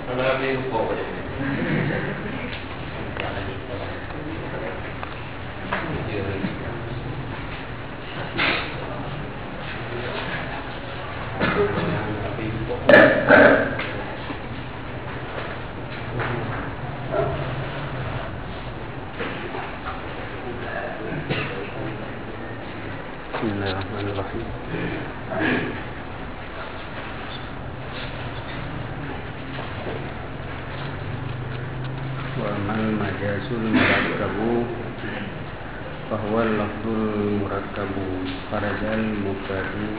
Kalau dia lupa je. Bismillahirrahmanirrahim. Wa mal majazul murakkabu fahuwa lafzul murakkabu kharajal mufradu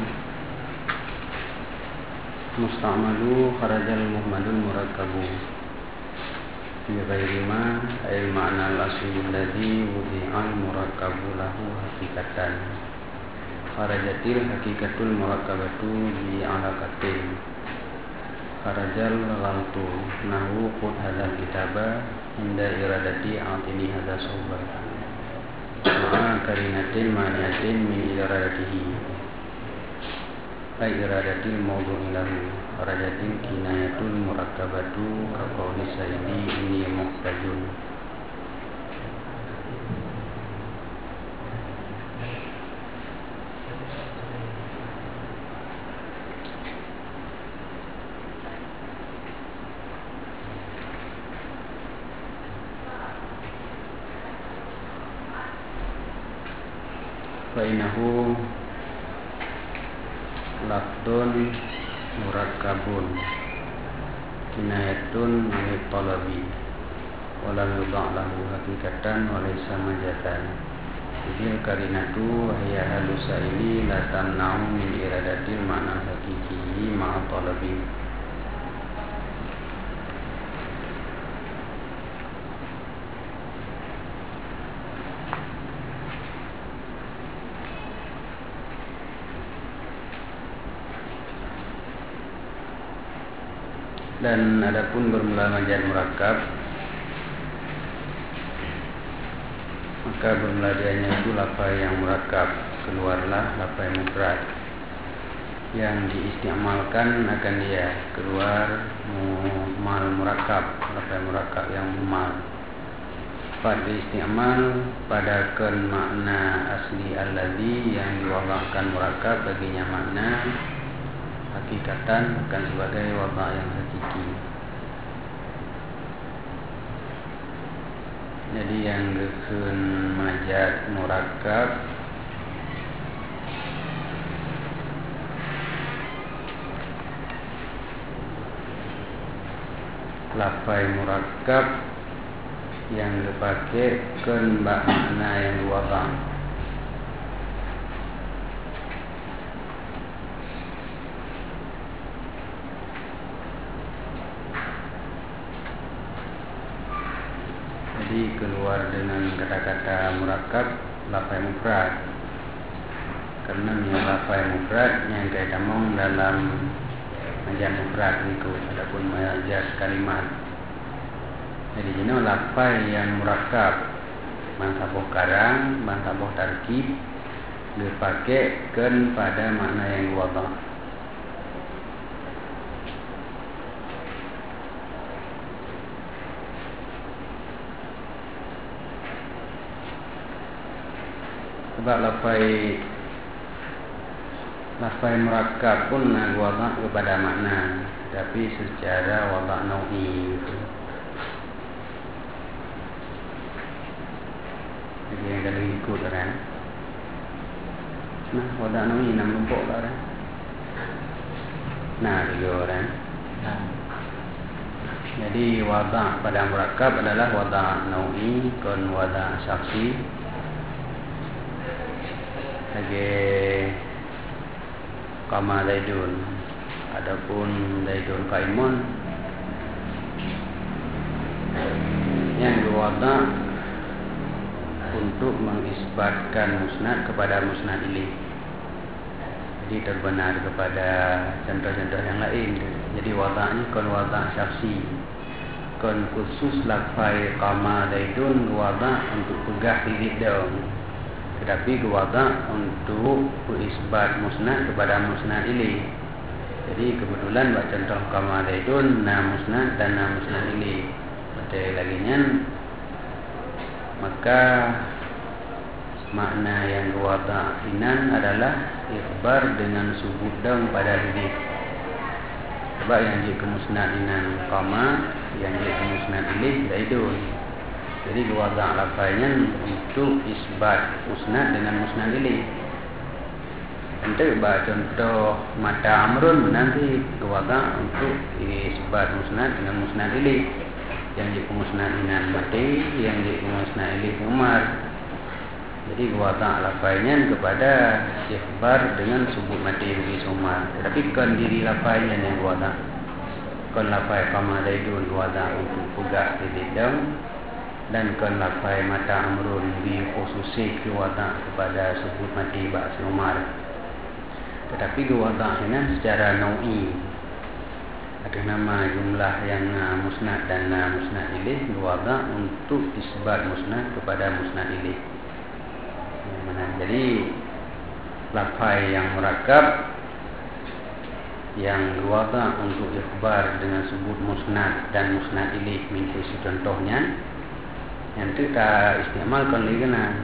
musta'malu kharajal muhammadul murakkabu fi ghairi ma ay ma'na al-asli alladhi wudi'al murakkabu lahu hakikatan kharajatil hakikatul murakkabatu bi alaqatin kharajal ghaltu nahu qud hadzal kitaba inda iradati atini hadza sobat ma'a karinatin maniatin min iradatihi ay iradatil mawdu'i lahu kharajatil kinayatul murakkabatu ka qawli sayyidi inni muhtajun. Fainahu lafdun murakkabun kinayatun anit talabi wala yudha' lahu hakikatan wa laysa majatan idil karinatu hiya halusa ini la tamna'u min iradatil ma'na hakiki ma'a talabi. Dan adapun bermula majaz murakkab, maka bermula dianya itu lafaz yang murakkab, keluarlah lafaz mufrad yang diistiamalkan akan dia, keluar muhmal murakkab, lafaz murakkab yang muhmal pada istiamal pada makna asli alladhi yang diwakafkan murakkab baginya makna hakikatan bukan sebagai wabak yang hakiki. Jadi yang gekeun majaz murakkab lafaz murakkab yang dipakai keun makna yang wabak. Jadi keluar dengan kata-kata murakkab lafaz mufrad. Karena lafaz mufrad yang kita ngomong dalam majaz mufrad itu adapun majaz kalimat. Jadi ini lafaz yang murakkab mansabuh karang, mansabuh tarkib dipakai keun pada makna yang wabah. Sebab lafaz murakkab pun wabak kepada makna, tapi secara wabak nau'i. Jadi yang kalau ikut kan, nah wabak nau'i nam lumpuk kan, nah dia kan. Jadi wabak pada murakkab adalah wabak nau'i kon wabak syakhsi. Sebagai kama Zaidun, adapun Zaidun qaimun yang diwada untuk mengisbatkan musnad kepada musnad ilaih. Jadi terbenar kepada contoh-contoh yang lain. Jadi wada'nya kon wada' syakhsi, kon khusus lafaz kama Zaidun wada' untuk pegah diri daun. Tetapi wada' untuk isbat musnad kepada musnad ilaih. Jadi kebetulan buat contoh kama zaidun na musnad dan na musnad ilih. Betul laginya maka makna yang wadainan adalah ikhbar dengan subut dang pada diri. Sebab yang dia kemusnad inan kama, yang dia kemusnad ilih zaidun. Jadi wada' lafaznya untuk isbat musnad dengan musnad ilih. Untuk contoh mata amrun nanti wada' untuk isbat musnad dengan musnad ilih. Yang dia kemusnad inan mati, yang dia kemusnad ilih umar. Jadi wada' lafaznya kepada ikhbar dengan subut mati bagi umar. Tetapi kan diri lafaznya yang wada'. Kan lafaz kama zaidun wada' untuk pegak titik dang. Dan kan lafaz mata amrun bi khususi wada' kepada sebut mati ba'si umar. Tetapi wada' ini secara nau'i, ada nama jumlah yang musnad dan musnad ilih wada' untuk isbat musnad kepada musnad ilih. Jadi lafaz yang murakkab yang wada' untuk ikhbar dengan sebut musnad dan musnad ilih mengikuti contohnya. Yang kita istimalkan lagi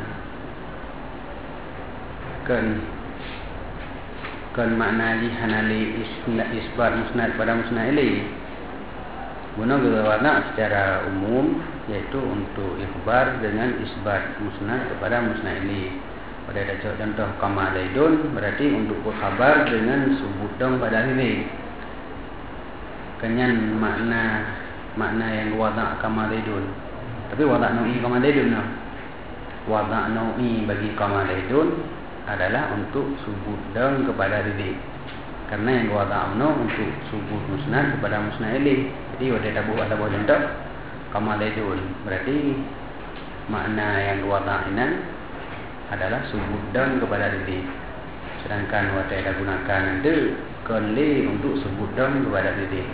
kan makna di hanali isbat musnad pada musnad ilih. Guna wada' secara umum yaitu untuk ikhbar dengan isbat musnad kepada musnad ilih. Pada contoh kama zaidun berarti untuk berkhabar dengan sebut dong pada ilih. Kenyan makna yang wada' kama zaidun. Tapi wada' nau'i kama zaidun no. Wada' nau'i bagi kama zaidun adalah untuk subut dang kepada diri. Karena yang wada' no untuk subut musnad kepada musnad ilih. Jadi wada' tabuh contoh kama zaidun berarti makna yang wada' inan adalah subut dang kepada diri. Sedangkan wada' gunakan nanti konli untuk subut dang kepada diri.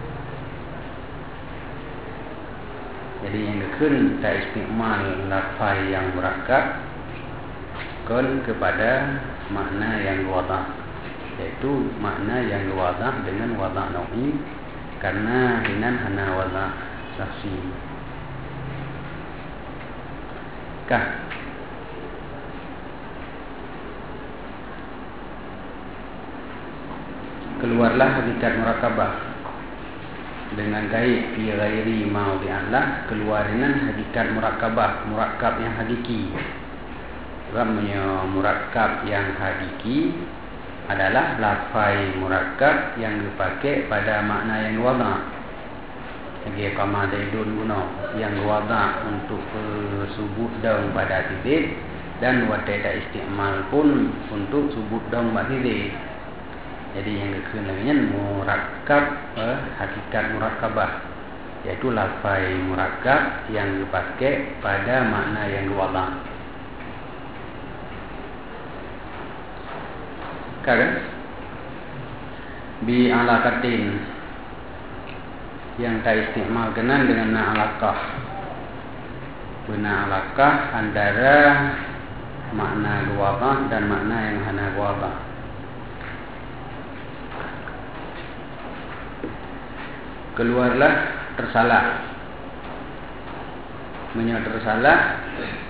Jadi yang kedua kita istimal lafaz yang murakkab kon kepada makna yang wada', yaitu makna yang wada' dengan wada' nau'i karena hinan hana wada' saksi. Keluarlah hakikat murakkabah dengan gaib fi ghairi maudi'allah, keluarinan hakikat murakkabah, murakkab yang hakiki. Ramanya murakkab yang hakiki adalah lafaz murakkab yang dipakai pada makna yang wada'. Lagi kama zaidun guna yang wada' untuk subut dang pada titik dan wada' istimal pun untuk subut dang pada titik. Jadi yang kekenangannya murakkab hakikat murakkabah, yaitu lafaz murakkab yang dipakai pada makna yang wada'. Kan? Bi alaqatin yang ta istimal kenan dengan na alaqah. Guna alaqah antara makna wada' dan makna yang hana wada'. Keluarlah tersalah. Menyo tersalah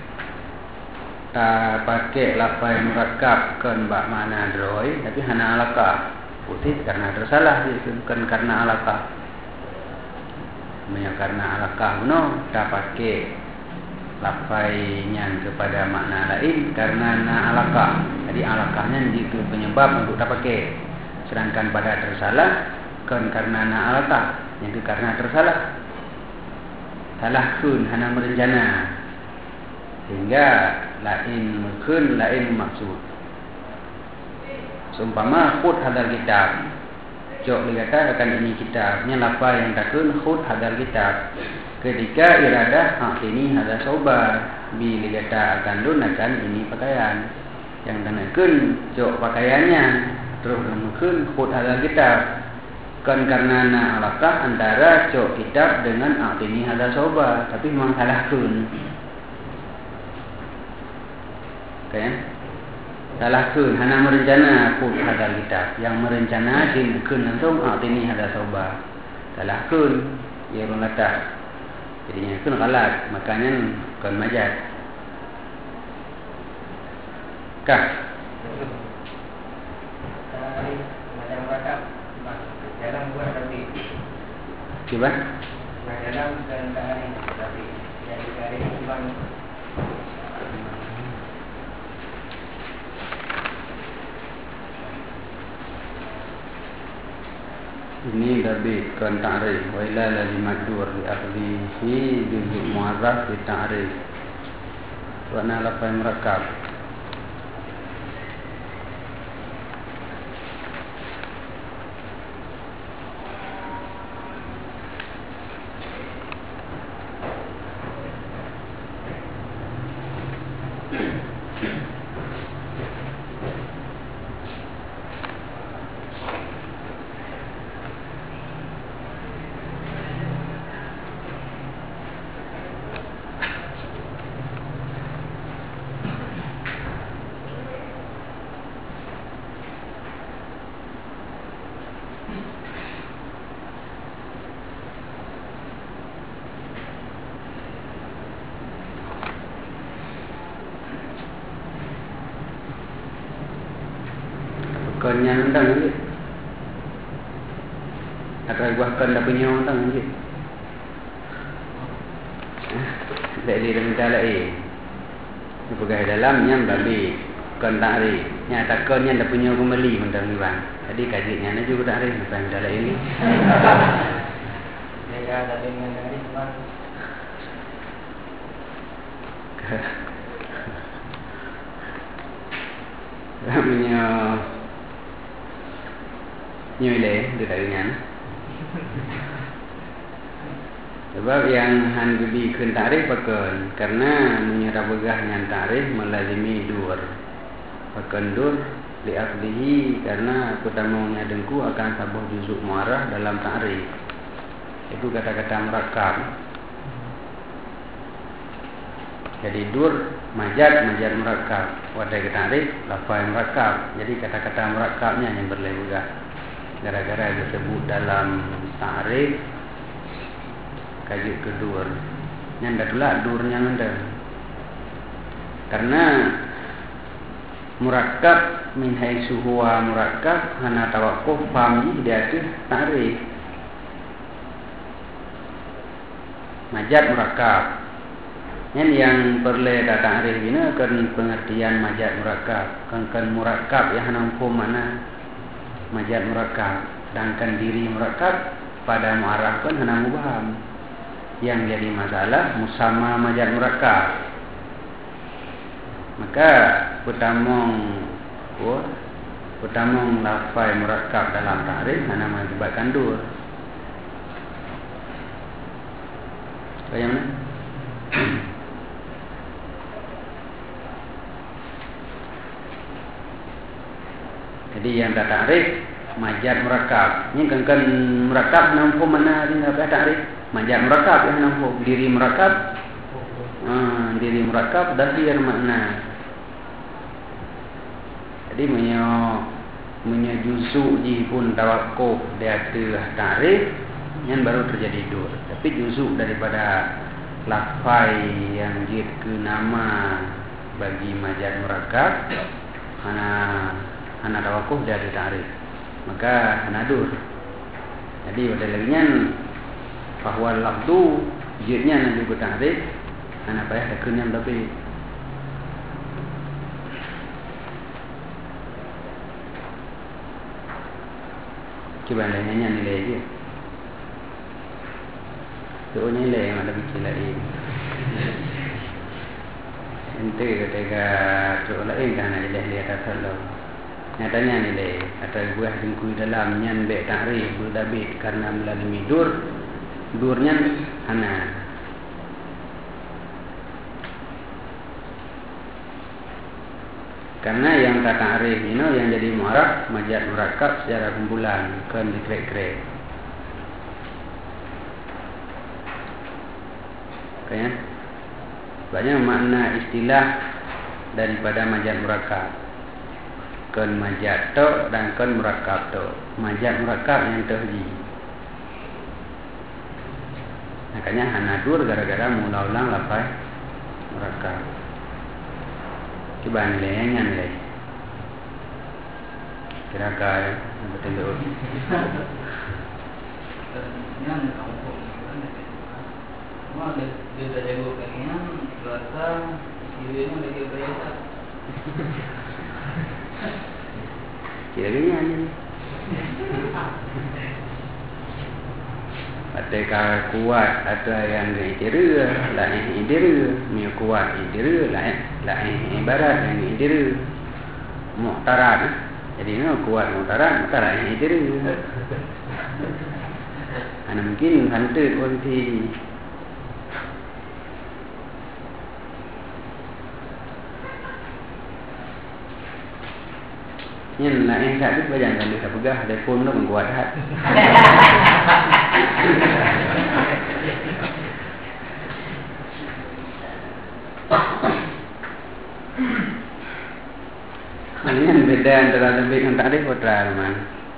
tak pakai lafaz murakkab kan bak mana droi tapi hana alaqah. Putih karena tersalah bukan karena alaqah. Menyo karena alaqah no tak pakai lafaznya kepada makna lain karena na alaqah. Jadi alaqahnya itu penyebab untuk tak pakai. Sedangkan pada tersalah kan karena na alaqah. Yang itu karena tersalah. Salah kun hana merencana. Sehingga lain mungkin lain maksud. Seumpama khud hadal kitab. Jok dikata akan ini kitabnya lafaz yang takun khud hadal kitab. Ketika iradah ini hadal sobar. Bi dikata akan gunakan ini pakaian. Yang tanakan jok pakaiannya. Terus mungkin khud hadal kitab. Kan karena na alaqah antara cok kitab dengan ini hadal soba, tapi memang salah kun. Kan? Dalah kun hana merencana pun hadal kitab. Yang merencana din kun langsung ini hadal soba. Dalah kun ia orang letak. Jadinya kun kalat, makanya kun majat. Kah? Macam rakam dalam buat tapi. Coba? Dalam dan hari tapi jadi hari bukan. Ini dari kan ta'rif wa ila ladhi madur li akhlihi juzuk mu'arraf li ta'rif wa na lafai merakab. Konnya undang lagi. Atau buah kon dah punya undang lagi. Dari dalam dalai. Pegai dalamnya babi kon ta'rif. Nyata konnya dah punya kembali undang bang. Jadi kajiannya ni juga ta'rif tentang dalai ini. Ya ada dengan dari teman. Punya nyuile dia tak ingat. Sebab yang han gebi kun ta'rif pakon karena menyerah begah yang ta'rif melazimi dur. Pakon dur li akhlihi karena pertamanya dengku akan sabuh juzuk muarah dalam ta'rif. Itu kata-kata merakab. Jadi dur majad merakab. Wadai ke ta'rif lafaz merakab. Jadi kata-kata merakabnya yang berlebegah. Gara-gara disebut dalam ta'rif kajuk kedur. Yang dah pula durnya ada. Karena murakkab min haitsu huwa murakkab hana tawaqquf fahmi dia tu ta'rif. Majad murakkab. Yang perlu ta'rif ini kan pengertian majad murakkab. Kan murakkab yang hana hukum mana? Majad murakkab, sedangkan diri murakkab pada mu'arraf kan hana mubham. Yang jadi masalah musamma majad murakkab. Maka pertamong lafaz murakkab dalam ta'rif hana mengakibatkan dur. Bagaimana? Jadi yang dah ta'rif majad murakkab. Ini kan murakkab nampu mana ni dah ta'rif? Majad murakkab yang nampu diri murakkab. Diri murakkab dahir makna. Jadi punya juzuk ji pun tawakkuf di atas ta'rif yang baru terjadi dur. Tapi juzuk daripada lafaz yang jid ke nama bagi majad murakkab hana tawakkuf dia ada ta'rif. Maka hana dur. Jadi pada laginya bahwa lafdu jidnya nak juga ta'rif hana payah dah kenyam tapi cuba nilainya nilai dia. Tu nilai yang ada bikin lagi. Ente ketika tu lain kan ada dia kata lo. Nyatanya nilai atau buah dengkui dalam nyan be ta'rif berdabit karena melalui durnya hana. Karena yang tak ta'rif ini yang jadi mu'arraf majad murakkab secara kumpulan kan dikrek-krek. Kayaknya banyak makna istilah daripada majad murakkab. kon majaz tok dan kon murakkab tok. Majaz murakkab yang terji. Makanya hanadur gara-gara mula ulang lafaz murakkab. Coba nilainya nilai. Kira-kira betul. Yang kamu mau dia jago pengen rasa dirinya lagi berita. Kira-kira ni. Ketika kuat atau yang idera, lain idera, ni kuat idera, lain ibarat yang idera. Mu'tarat. Jadi ni kuat mu'tarat, maka lain idera. Ana mungkin hantar kualiti. Nhưng là em đã biết bây giờ là được gặp gỡ để phun nó còn quạt hết. Ini beda antara lebih yang tadi putra teman.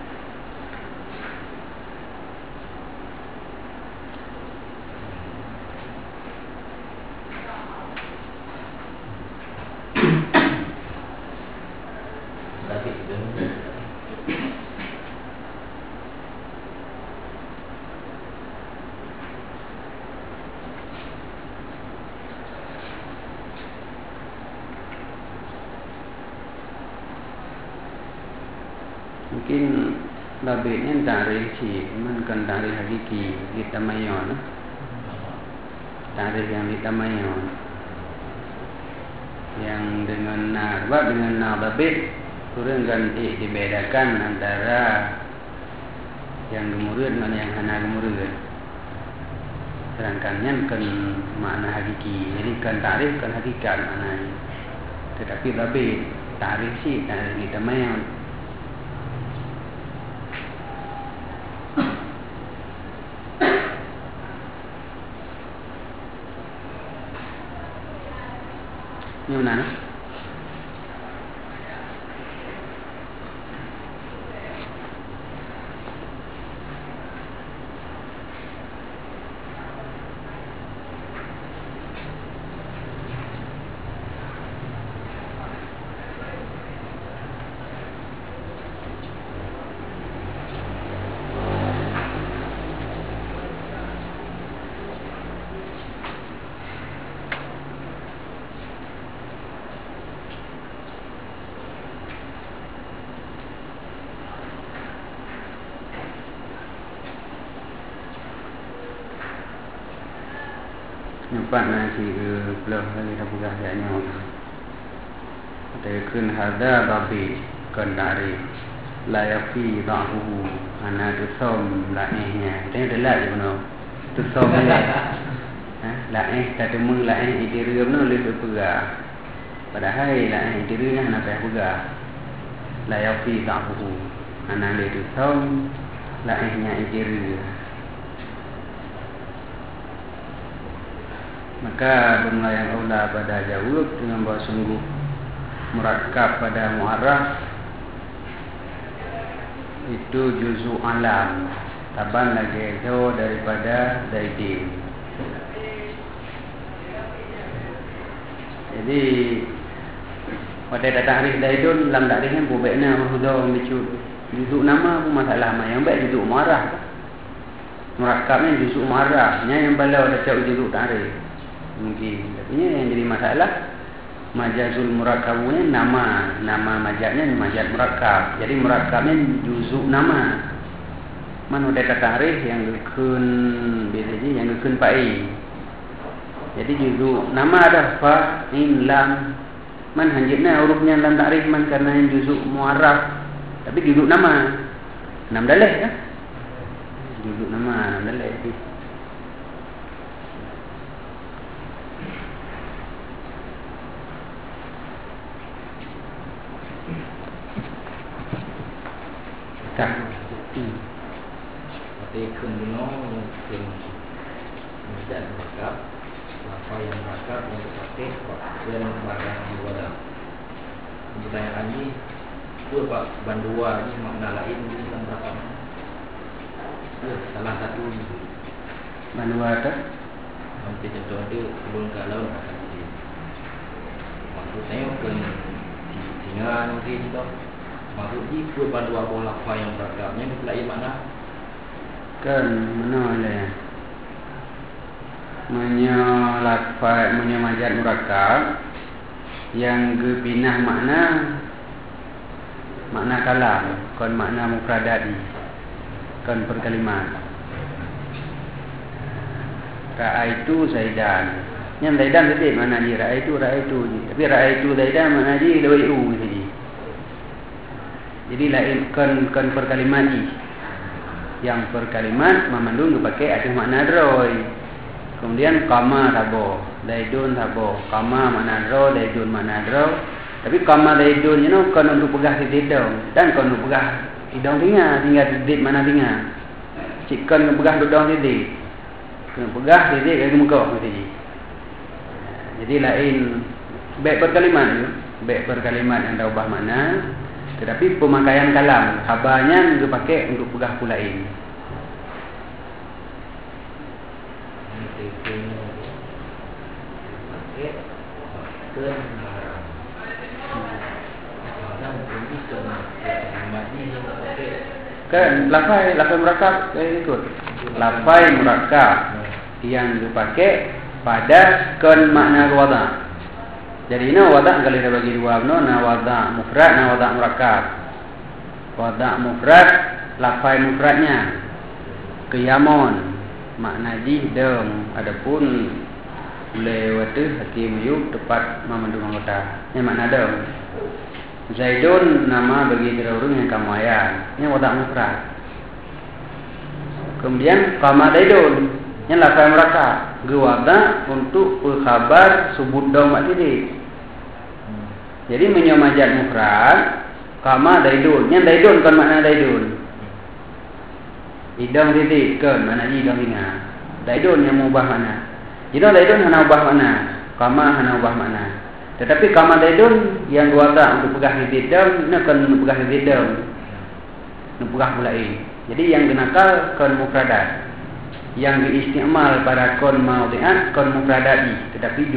Mungkin babitnya tarikh sih, kan tarikh hakiki ditamayon, tarikh yang ditamayon, yang dengan narba dengan nababit turun ganti dibedakan antara yang gemurut dengan yang hana gemurut. Sedangkan yang kan makna hakiki, jadi kan tarikh kan hakikat maknanya. Tetapi babit tarikh sih tarikh ditamayon. Như nào? Nampak nasi ke belah lagi dah buka ayatnya. Ada kun hada babi kun dari la yafi dahu ana tusam laihnya. Dia adalah je benar. Tusam ni. Laih tak temu laih diri benar lebih pegah. Padahal laih dirinya nak pegah. La yafi dahu ana tusam laihnya diri. Maka bermula yang aula pada jawab dengan bahawa sungguh murakkab pada mu'arraf itu juzu alam taban lagi jauh daripada zaidin. Jadi pada takrif zaidun dalam takrifnya bubaiknya hudau mecut juzu nama pun masalah yang baik juzu mu'arraf. Murakkabnya juzu mu'arrafnya yang balau ada jauh juzu takrif. Mungkin tapi yang jadi masalah majazul murakkabunya nama majaznya majaz murakkab. Jadi murakkabnya juzuk nama. Man udah takrif yang gekun biasanya yang gekun pai. Jadi juzuk nama ada fa in lam. Man hanjitna hurufnya dalam takrif man karena yang juzuk muarraf. Tapi juzuk nama. Nam dalih kan? Juzuk nama nam dalih. Tapi kuno mungkin tidak merakat apa yang merakat yang dipakai dan barang yang dibuat. Pertanyaan ini Itu Pak bandua ni makna lain di dalam berakap. Salah satu Bandua tu. hampir contoh ada sebelum kalau akan di. Maksud saya bukan singa nanti itu. Maksud itu bandua bola apa yang berakapnya lain makna. Kan mana le? Menyalafai menyamajat murakab yang kepinah makna kalam, kon makna mufradat, kon perkalimat. Ra'aitu Zaidan. Yang Zaidan tadi mana ni ra'aitu je. Tapi ra'aitu Zaidan mana je doi u saja. Jadi lain kon perkalimat ni. Yang perkalimat memandung dipakai ada makna droi. Kemudian kama tabo, daidun tabo. Kama makna dro, daidun makna dro. Tapi kama daidun ni kon untuk pegah titik dong. Dan kon untuk pegah hidung tinggal titik mana tinggal. Cik kon pegah dudung titik. Kon pegah titik ke muka mesti. Jadi lain baik perkalimat tu, baik perkalimat yang dah ubah makna. Tetapi pemakaian kalam, khabarnya dipakai untuk pegah pula lain. Kan lafai murakab ikut. Lafai murakab yang dipakai pada kon makna wada'. Jadi ini wada' kalau kita bagi dua na wada' mufrad, na wada' murakab. Wada' mufrad, lafai mufradnya qiyamun, makna jihdam. Adapun lewat hakim yuk tepat memandung anggota. Ini makna dam. Zaidun nama bagi orang yang kamayan. Ini wada' mufrad. Kemudian kama Zaidun. Ini lafai murakab. Wada' untuk khabar subut dom mak tidik. Jadi menyamajat mufrad kama Zaidun. Yang Zaidun kan makna Zaidun. Idam titik kan makna idam ingat. Zaidun yang mengubah makna. Jadi Zaidun hana ubah makna. Kama hana ubah makna. Tetapi kama Zaidun yang wada' untuk pegah titik dam, ini kan untuk pegah titik dam. Untuk pegah pula ini. Jadi yang genakal kon mufradat. Yang diistimal pada kon maudhi'at kon mufradati, tetapi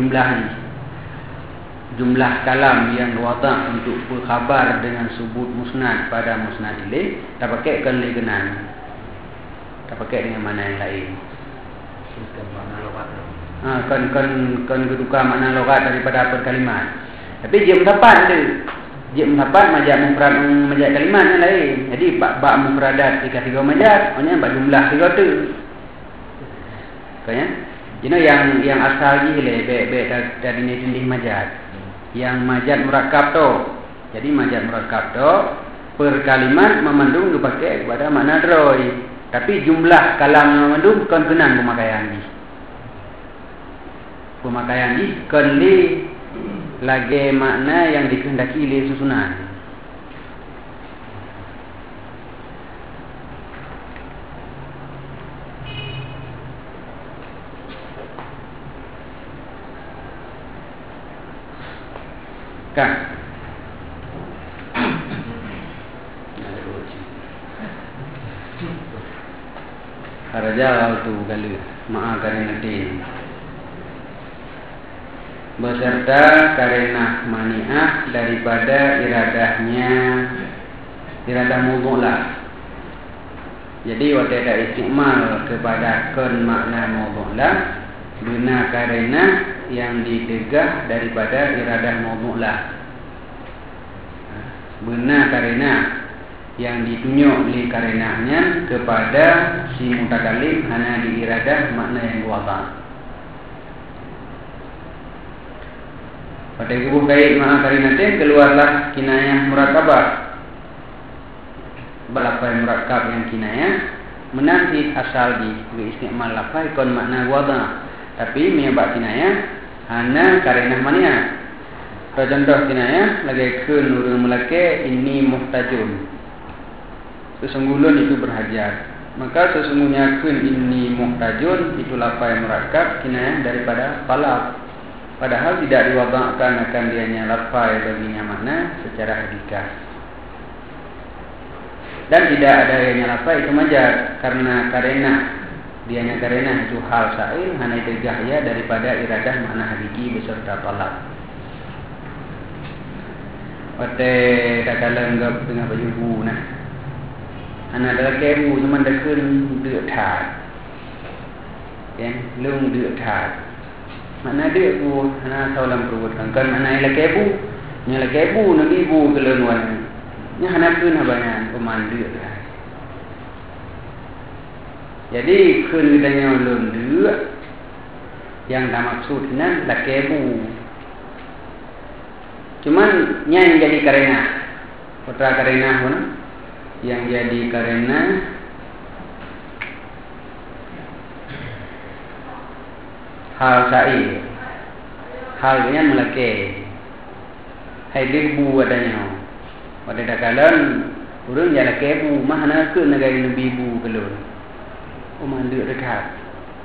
jumlah kalam yang wada' untuk berkhabar dengan subut musnad pada musnad ilaih tak pakai kon ligenan, tak pakai dengan mana yang lain. Makna logat. Kon keduka makna logat daripada perkalimat. Tapi dia mendapat tu. Dia mendapat majaz mufrad majaz kalimat yang lain. Jadi bab mufradat 3 majaz, maknanya bab jumlah 3 tu. Kan? Yang asal ni baik dari ni tindih majaz. Yang majaz murakab tu. Jadi majaz murakab tu per kalimat memandung dipakai kepada makna droi. Tapi jumlah kalam memandung kon kenang pemakaian ni. Pemakaian ni kon li lagi makna yang dikehendaki oleh susunan. Kan? Haraja tu kali maafkan nanti. Beserta karena mani'ah daripada iradah mudhu'lah. Jadi waktu ada istiqmal kepada kon makna mudhu'lah guna karena yang ditegah daripada iradah mudhu'lah. Guna karena yang ditunjuk oleh karenanya kepada si mutakalim hanya di iradah makna yang wada'. Pada ibu kait ma'a karinatin keluarlah kinayah murakabah. Balafai murakab yang kinayah menanti asal di istiqmal lafai kon makna wada'. Tapi menyebab kinayah hana karenah mania. Contoh kinayah lagi ke nurul melake ini muhtajun. Sesungguhnya itu berhajat. Maka sesungguhnya kun ini muhtajun itu lafai murakab kinayah daripada falaf. Padahal tidak diwada'kan akan dianya lafai baginya makna secara hakikat. Dan tidak ada yang lafaz itu majaz karena dianya karena itu hal sa'il hana tegah ya daripada iradah makna hakiki beserta talab. Ote tak kala ngap tengah baju bu nah. Ana dalam kebu cuma dah keun dek that. Kan lung dek that. Mana dek bu ana saulam perut kan mana ila kebu. Nya la kebu nabi bu keleuan. Nya hana keun abangan pemandu dah. Jadi keun kitanya ulun dua yang tak maksudnya la kebu. Cuman nya yang jadi karena putra karena pun yang jadi karena hal sa'i halnya melake hai debu adanya pada dakalan urang jala kebu mahna ke negara nabi bu kelun mandu dekat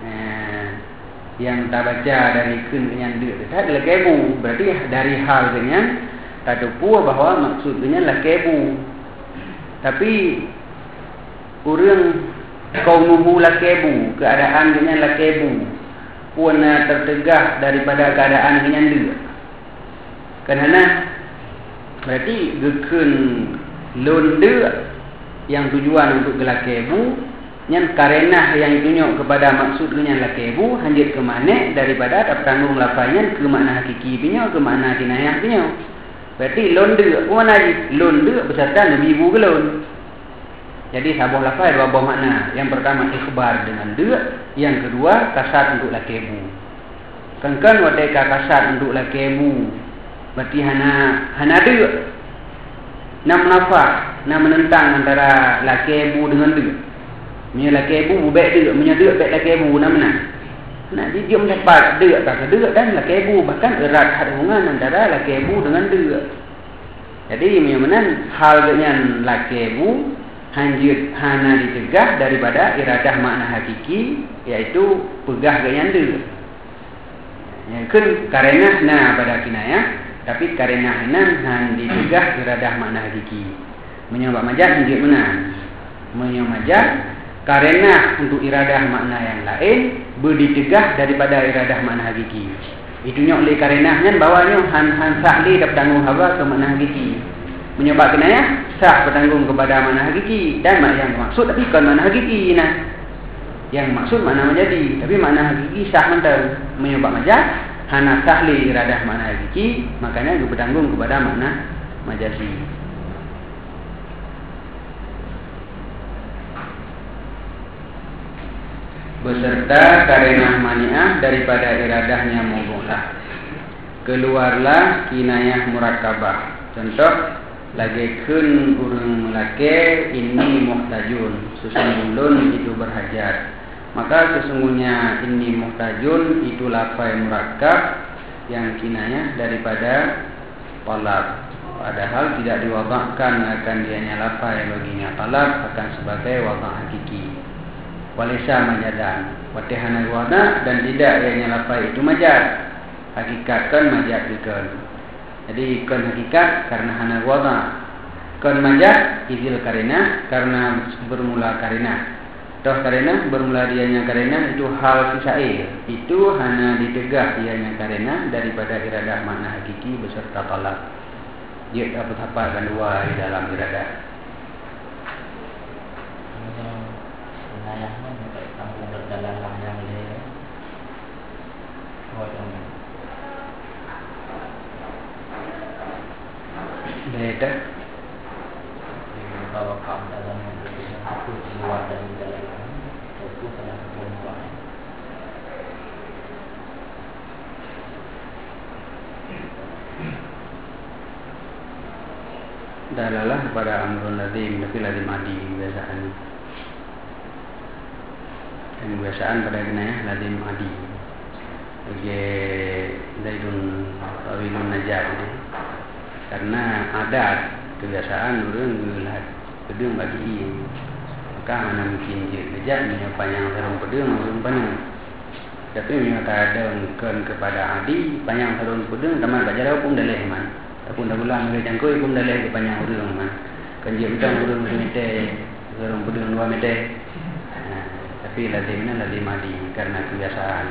yang tak baca dari kun dengan dia dekat adalah kebu berarti dari hal dengan tak tahu bahawa maksudnya adalah kebu tapi urang kau nubu la kebu keadaan dengan la kebu puana tertegah daripada keadaan dengan dia. Kerana berarti gekun londe yang tujuan untuk gelakebu yang karena yang tunjuk kepada maksud dengan lakebu hanjit ke mana daripada tak tanggung lafaznya ke makna hakiki punya ke makna kinayah punya. Berarti londe mana londe beserta nabi bu gelon. Jadi sabuh lafaz dua buah makna. Yang pertama ikhbar dengan dia, yang kedua kasar untuk lakebu. Kan wadai kasar untuk lakebu. Berarti hana dia. Nam nafah, nam menentang antara lakebu dengan dia. Punya lakebu baik dia, punya dia baik lakebu nam mana? Nak dia mendapat dia tak dia dan lakebu bahkan erat hubungan antara lakebu dengan dia. Jadi memang hal dengan lakebu hanjut hana ditegah daripada iradah makna hakiki iaitu pegah dengan dia. Kan karena pada kinayah tapi karena han ditegah iradah makna hakiki. Menyebab majaz hanjut menang. Menyebab majaz karena untuk iradah makna yang lain berditegah daripada iradah makna hakiki. Itunya oleh karenanya bawanya han sahli dapat tanggung hawa ke makna hakiki. Menyebab kinayah sah bertanggung kepada makna hakiki dan makna yang maksud tapi bukan makna hakiki nah. Yang maksud makna menjadi tapi makna hakiki sah mentah. Menyebab majaz hana sahli iradah makna hakiki makanya dia bertanggung kepada makna majazi. Beserta karenah mani'ah daripada iradahnya mawdu'lah. Keluarlah kinayah murakkabah. Contoh lagi kun urang melake ini muhtajun sesungguhnya itu berhajat. Maka sesungguhnya ini muhtajun itu lafaz murakkab yang kinayah daripada talab. Padahal tidak diwadahkan akan dianya lafaz baginya talab akan sebagai wadah hakiki. Walisa majadan watihana wada dan tidak ianya lafaz itu majaz. Hakikatkan majaz dikon. Jadi kon hakikat karena hana wada. Kon majaz izil karena bermula karena. Toh karena bermula dianya karena itu hal sisair. Itu hana ditegah dianya karena daripada iradah makna hakiki beserta talab. Dia dapat apa dua di dalam iradah. Kinayah tanggung berdalalah yang lain. Beda. Kalau kamu dalam keputusan aku keluar dari dalam itu adalah perempuan. Dalalah pada amrun ladim tapi ladim adi biasaan. Yang biasaan pada kinayah ladim adi. Bagi daidun tawilun najat. Karena adat kebiasaan orang gelat pedung bagi maka mana mungkin je kejap punya panjang sarung pedung orang panjang tapi punya ada kan kepada adi panjang sarung pedung teman baca pun daleh man pun dah bulan mereka jangkau pun daleh ke panjang orang man Kanjeng burung meter, burung 2 meter. Tapi lazimnya lazim madi karena kebiasaan.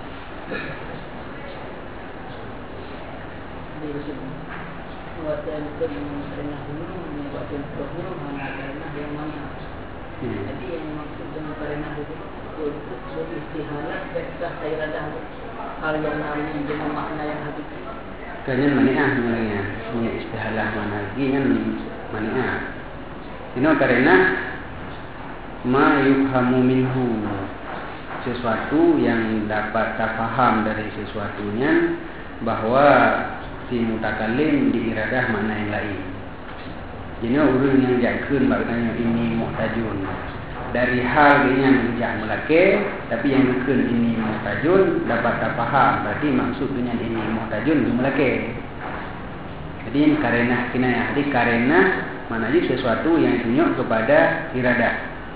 Buat yang pernah dulu, buat yang pernah karena yang mana. Jadi yang maksud dengan pernah itu beristihalah bersah iradah hal yang namanya dengan makna yang hakiki. Kalian mani'ah namanya, punya istihalah mana lagi kan mani'ah. Ini karena ma yufhamu minhu, sesuatu yang dapat terfaham dari sesuatunya bahwa si mutakalim diiradah makna yang lain. Jadi orang yang jakun maknanya ini muhtajun. Dari hal yang tidak melake, tapi yang jakun ini muhtajun dapat terfaham. Berarti maksud dengan ini muhtajun itu melake. Jadi ini karena kinayah. Jadi karena maknanya sesuatu yang tunjuk kepada iradah.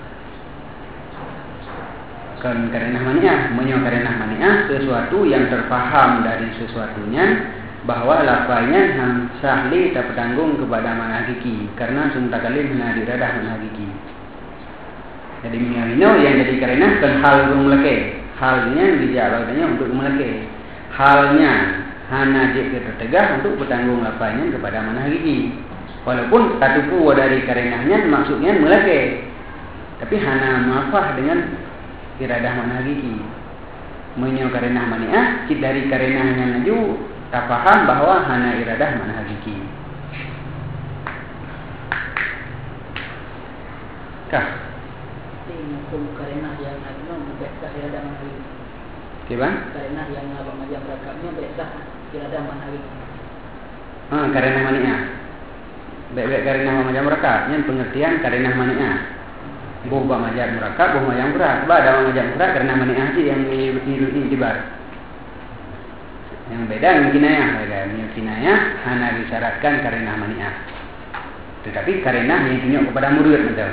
Kan karena mani'ah, karena mani'ah sesuatu yang terfaham dari sesuatunya bahwa lafaznya sahli tak bertanggung kepada makna hakiki karena mutakalim hanya diradah makna hakiki. Jadi minalino yang jadi karena kan hal melake, halnya dijawabnya untuk melake, halnya hanya ditegah untuk bertanggung lafaznya kepada makna hakiki. Walaupun satu pu dari karenanya maksudnya melake, tapi hanya muafah dengan iradah makna hakiki. Karena mani'ah dari karenanya naju tak faham bahwa hana iradah makna hakiki. Kah? Ini hukum karena yang ada bersah iradah makna hakiki. Gimana? Karena yang abang macam rakabnya bersah iradah makna hakiki. Karena mani'ah. Baik-baik karena macam rakabnya pengertian karena mani'ah. Buh macam murakab, buh macam berat. Sebab ada macam berat karena mani'ah sih yang dibar. Yang beda dengan kinayah. Kinayah hanya disyaratkan karena mani'ah. Tetapi karena yang tunjuk kepada murid betul.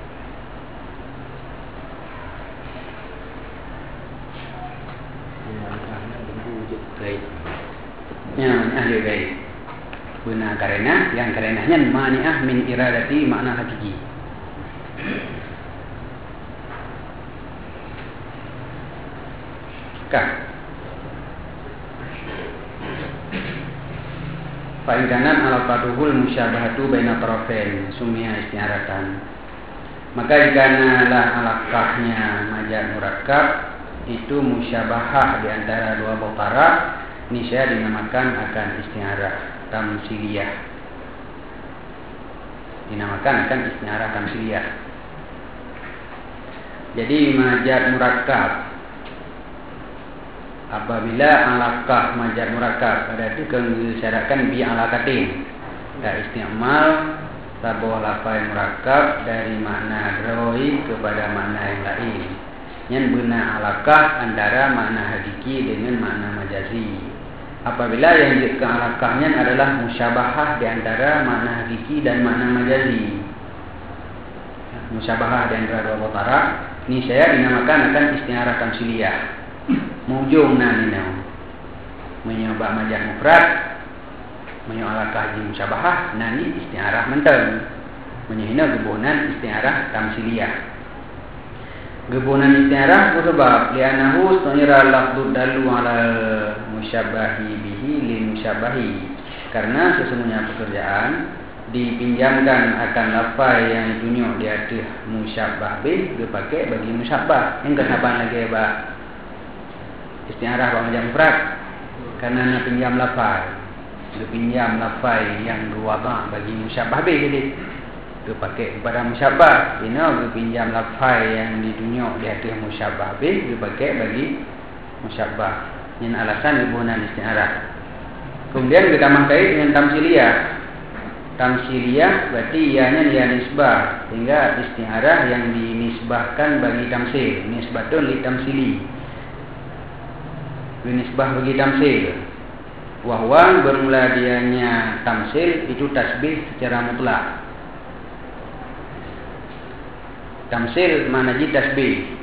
Ya, mani'ah juga baik. Benar karena yang karenanya mani'ah min iradati makna hakiki. Kah? Fa'inkanan alaqatuhul musyabahatu baina tarafain sumia isti'aratan. Maka jika alaqahnya majaz murakkab itu musyabahah di antara dua buah taraf, niscaya dinamakan akan isti'arah tamsiliyah. Dinamakan akan isti'arah tamsiliyah. Jadi majaz murakkab apabila alaqah majaz murakkab berarti disyaratkan bi alaqatin. Dan isti'mal sebuah lafaz murakkab dari makna draw'i kepada makna yang lain. Yang benar alaqah antara makna hakiki dengan makna majazi. Apabila yang ke alaqahnya adalah musyabahah di antara makna hakiki dan makna majazi. Musyabahah di antara dua taraf ini saya dinamakan akan isti'arah tamsiliyah. Mujung nanina menyebab majaz mufrad menyalakah di musyabahah nani isti'arah menteng menyehina gebunan isti'arah tamsiliyah. Gebunan isti'arah sebab li'annahu sunira lafdud dalu ala musyabahi bihi lil musyabahi, karena sesungguhnya pekerjaan dipinjamkan akan lafaz yang tunjuk di atas musyabah bih dipakai bagi musyabah. Yang kesabaran lagi ba isti'arah macam mufrad karena nak pinjam lafaz, dia pinjam lafaz yang berwada bagi musyabah bih jadi dia pakai kepada musyabah. Ini dia pinjam lafaz yang ditunjuk di atas musyabah bih dia pakai bagi musyabah. Ini alasan hubungan isti'arah. Kemudian kita mengkait dengan tamsiliyah. Tamsiliyah berarti ianya dia nisbah, sehingga isti'arah yang dinisbahkan bagi tamsil, nisbatun li tamsili. Nisbah bagi tamsil. Wahwa bermula dianya tamsil itu tasbih secara mutlak. Tamsil mana ji tasbih?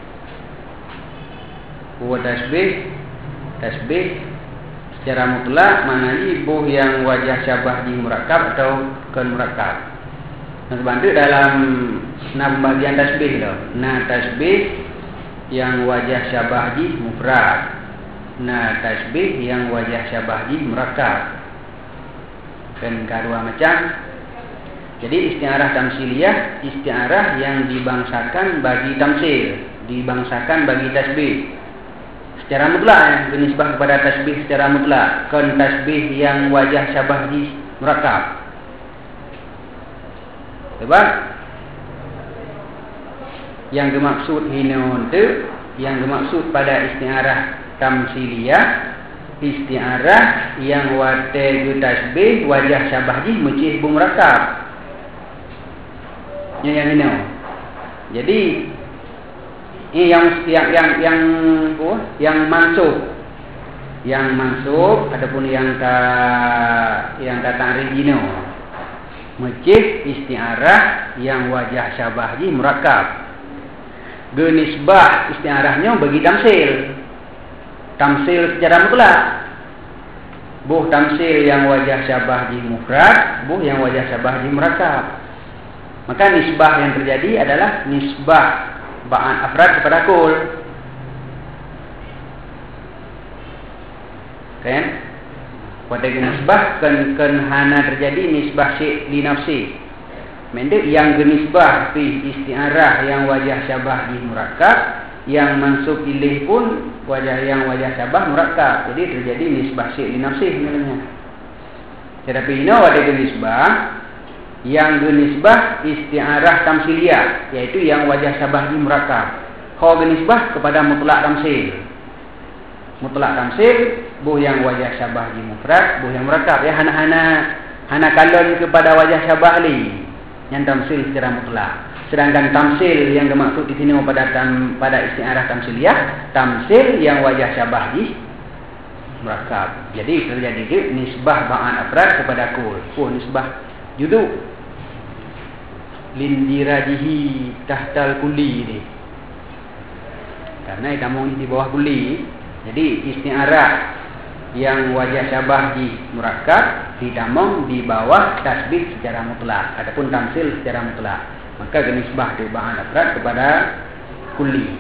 Wa tasbih secara mutlak mana ji buh yang wajah syabah di murakkab atau kan murakkab. Sebab itu dalam pembagian tasbih tu. Tasbih yang wajah syabahji mufrad. Tasbih yang wajah syabahji murakkab. Kan kedua macam. Jadi isti'arah tamsiliyah, isti'arah yang dibangsakan bagi tamsil, dibangsakan bagi tasbih. Secara mutlak bernisbah kepada tasbih secara mutlak. Kan tasbih yang wajah syabahji murakkab. Sebab yang dimaksud hinon tu, yang dimaksud pada isti'arah tamsiliyah, isti'arah yang wate tasbih wajah syabahji mecih murakkab. Yang hinon. Jadi yang mansub ataupun yang ta'rif hinon. Mecih isti'arah yang wajah syabahji murakkab. Genisbah isti'arahnya bagi tamsil. Tamsil secara mutlak. Buh tamsil yang wajah syabahji mufrad, buh yang wajah syabahji murakkab. Maka nisbah yang terjadi adalah nisbah ba'an afrad kepada kul. Kan? Pada nisbah kan hana terjadi nisbah syai' li nafsi. Mendek yang genisbah fi isti'arah yang wajah syabah di murakkab, yang mansub ilih pun yang wajah syabah murakkab. Jadi terjadi nisbah syai' li nafsi namanya. Tetapi ini ada genisbah yang genisbah isti'arah tamsiliyah, yaitu yang wajah syabah di murakkab. Kau genisbah kepada mutlak tamsil. Mutlak tamsil buh yang wajah syabah di mufrad, buh yang murakkab. Ya hana kalon kepada wajah syabah li yang tamsil secara mutlak. Sedangkan tamsil yang dimaksud di sini pada isti'arah tamsiliyah, tamsil yang wajah syabah di murakkab. Jadi terjadi nisbah ba'an afrad kepada kul. Nisbah juduk lindirajihi tahtal kulli ni. Karena itamung di bawah kulli. Jadi isti'arah yang wajah syabah di murakkab ditamung di bawah tasbih secara mutlak, adapun tamsil secara mutlak. Maka genisbah di ba'an afrad kepada kulli.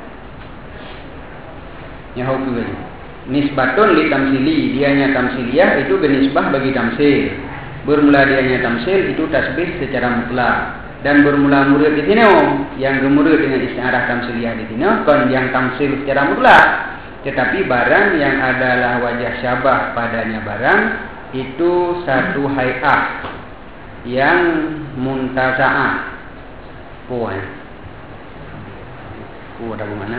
Yang hukum ini nisbatun li tamsili, dianya tamsiliyah itu genisbah bagi tamsil. Bermula dianya tamsil itu tasbih secara mutlak. Dan bermula murid di sini yang gemurud dengan isti'arah tamsiliyah di sini kan yang tamsil secara mutlak. Tetapi barang yang adalah wajah syabah padanya barang itu satu hay'ah yang muntaza'ah. Ada mana?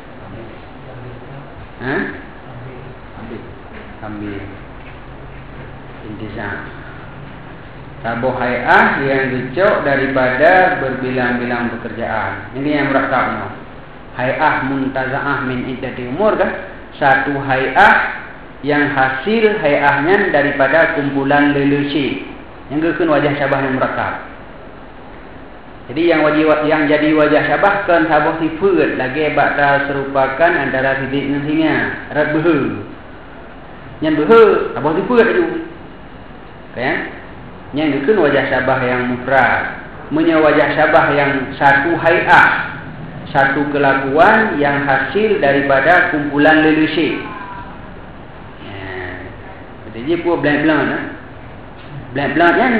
Ambil intiza. Tabuh hay'ah yang dicok daripada berbilang-bilang pekerjaan. Ini yang murakkabnya. Hay'ah muntaza'ah min iddati umur kan? Satu hay'ah yang hasil hay'ahnya daripada kumpulan lelusi. Yang kekan wajah syabah yang murakkab. Jadi yang jadi wajah syabah kan sabah sifat lagi bakal serupakan antara sidik dengan singa. Rat behe. Yang behe sabah sifat itu. Kan? Yang kekan wajah syabah yang mufrad. Punya wajah syabah yang satu hay'ah, satu kelakuan yang hasil daripada kumpulan lelusi. Jadi pun blank-blank. Blank-blank yang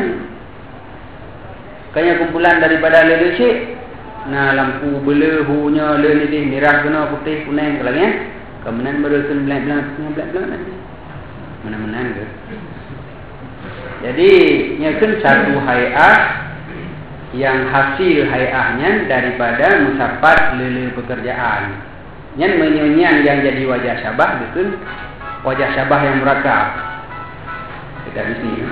kaya kumpulan daripada lelusi. Nah lampu belehunya le ni merah kena putih kuning kelangnya. Kemudian berken blank-blank nanti. Mana-mana ke. Jadi nyakeun satu hay'ah yang hasil hay'ahnya daripada musafat lele pekerjaan. Yang menyunyan yang jadi wajah syabah itu wajah syabah yang murakkab. Kita di sini.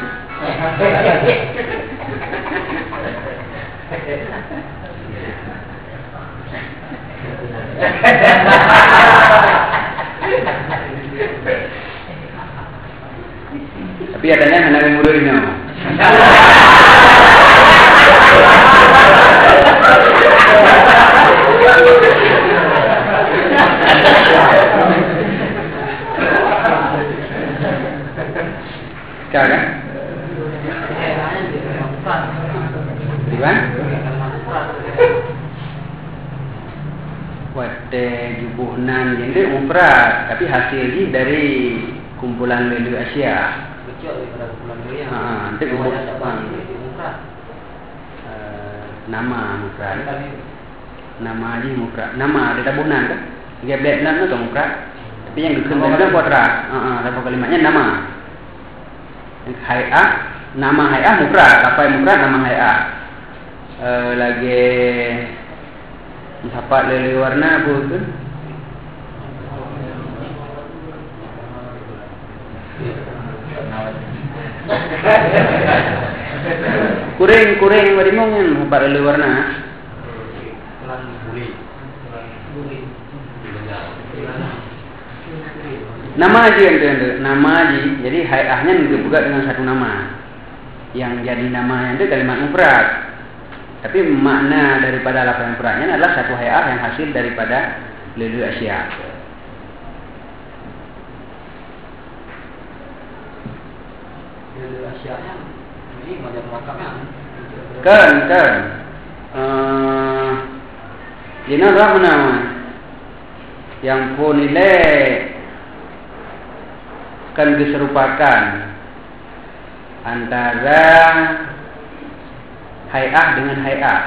Tapi adanya anak yang muda ini. Sekarang Nan yang itu mufrad, tapi hasil dari kumpulan lelu Asia. Kecil daripada kumpulan lelu yang. Nanti kumpulan mufrad. Nama mufrad. Nama aja mufrad. Nama ada tabunan kan? Dia belan itu mufrad. Tapi yang dikembangkan kuadrat. Apa kalimatnya nama. Hay'ah, nama hay'ah mufrad. Apa yang mufrad nama hay'ah. Lagi siapa lele warna apa tu? Kuring marimong yang siapa lele warna? Nama aja yang tu, nama aja. Jadi hay'ahnya juga dengan satu nama. Yang jadi nama itu kalimat mufrad. Tapi makna daripada lafaz mufradnya adalah satu hay'ah yang hasil daripada lelu Asia. Lelu Asia-nya ini macam murakabnya. Kan. Ini apa nama? Yang pun nilai kan diserupakan antara hay'ah dengan hay'ah.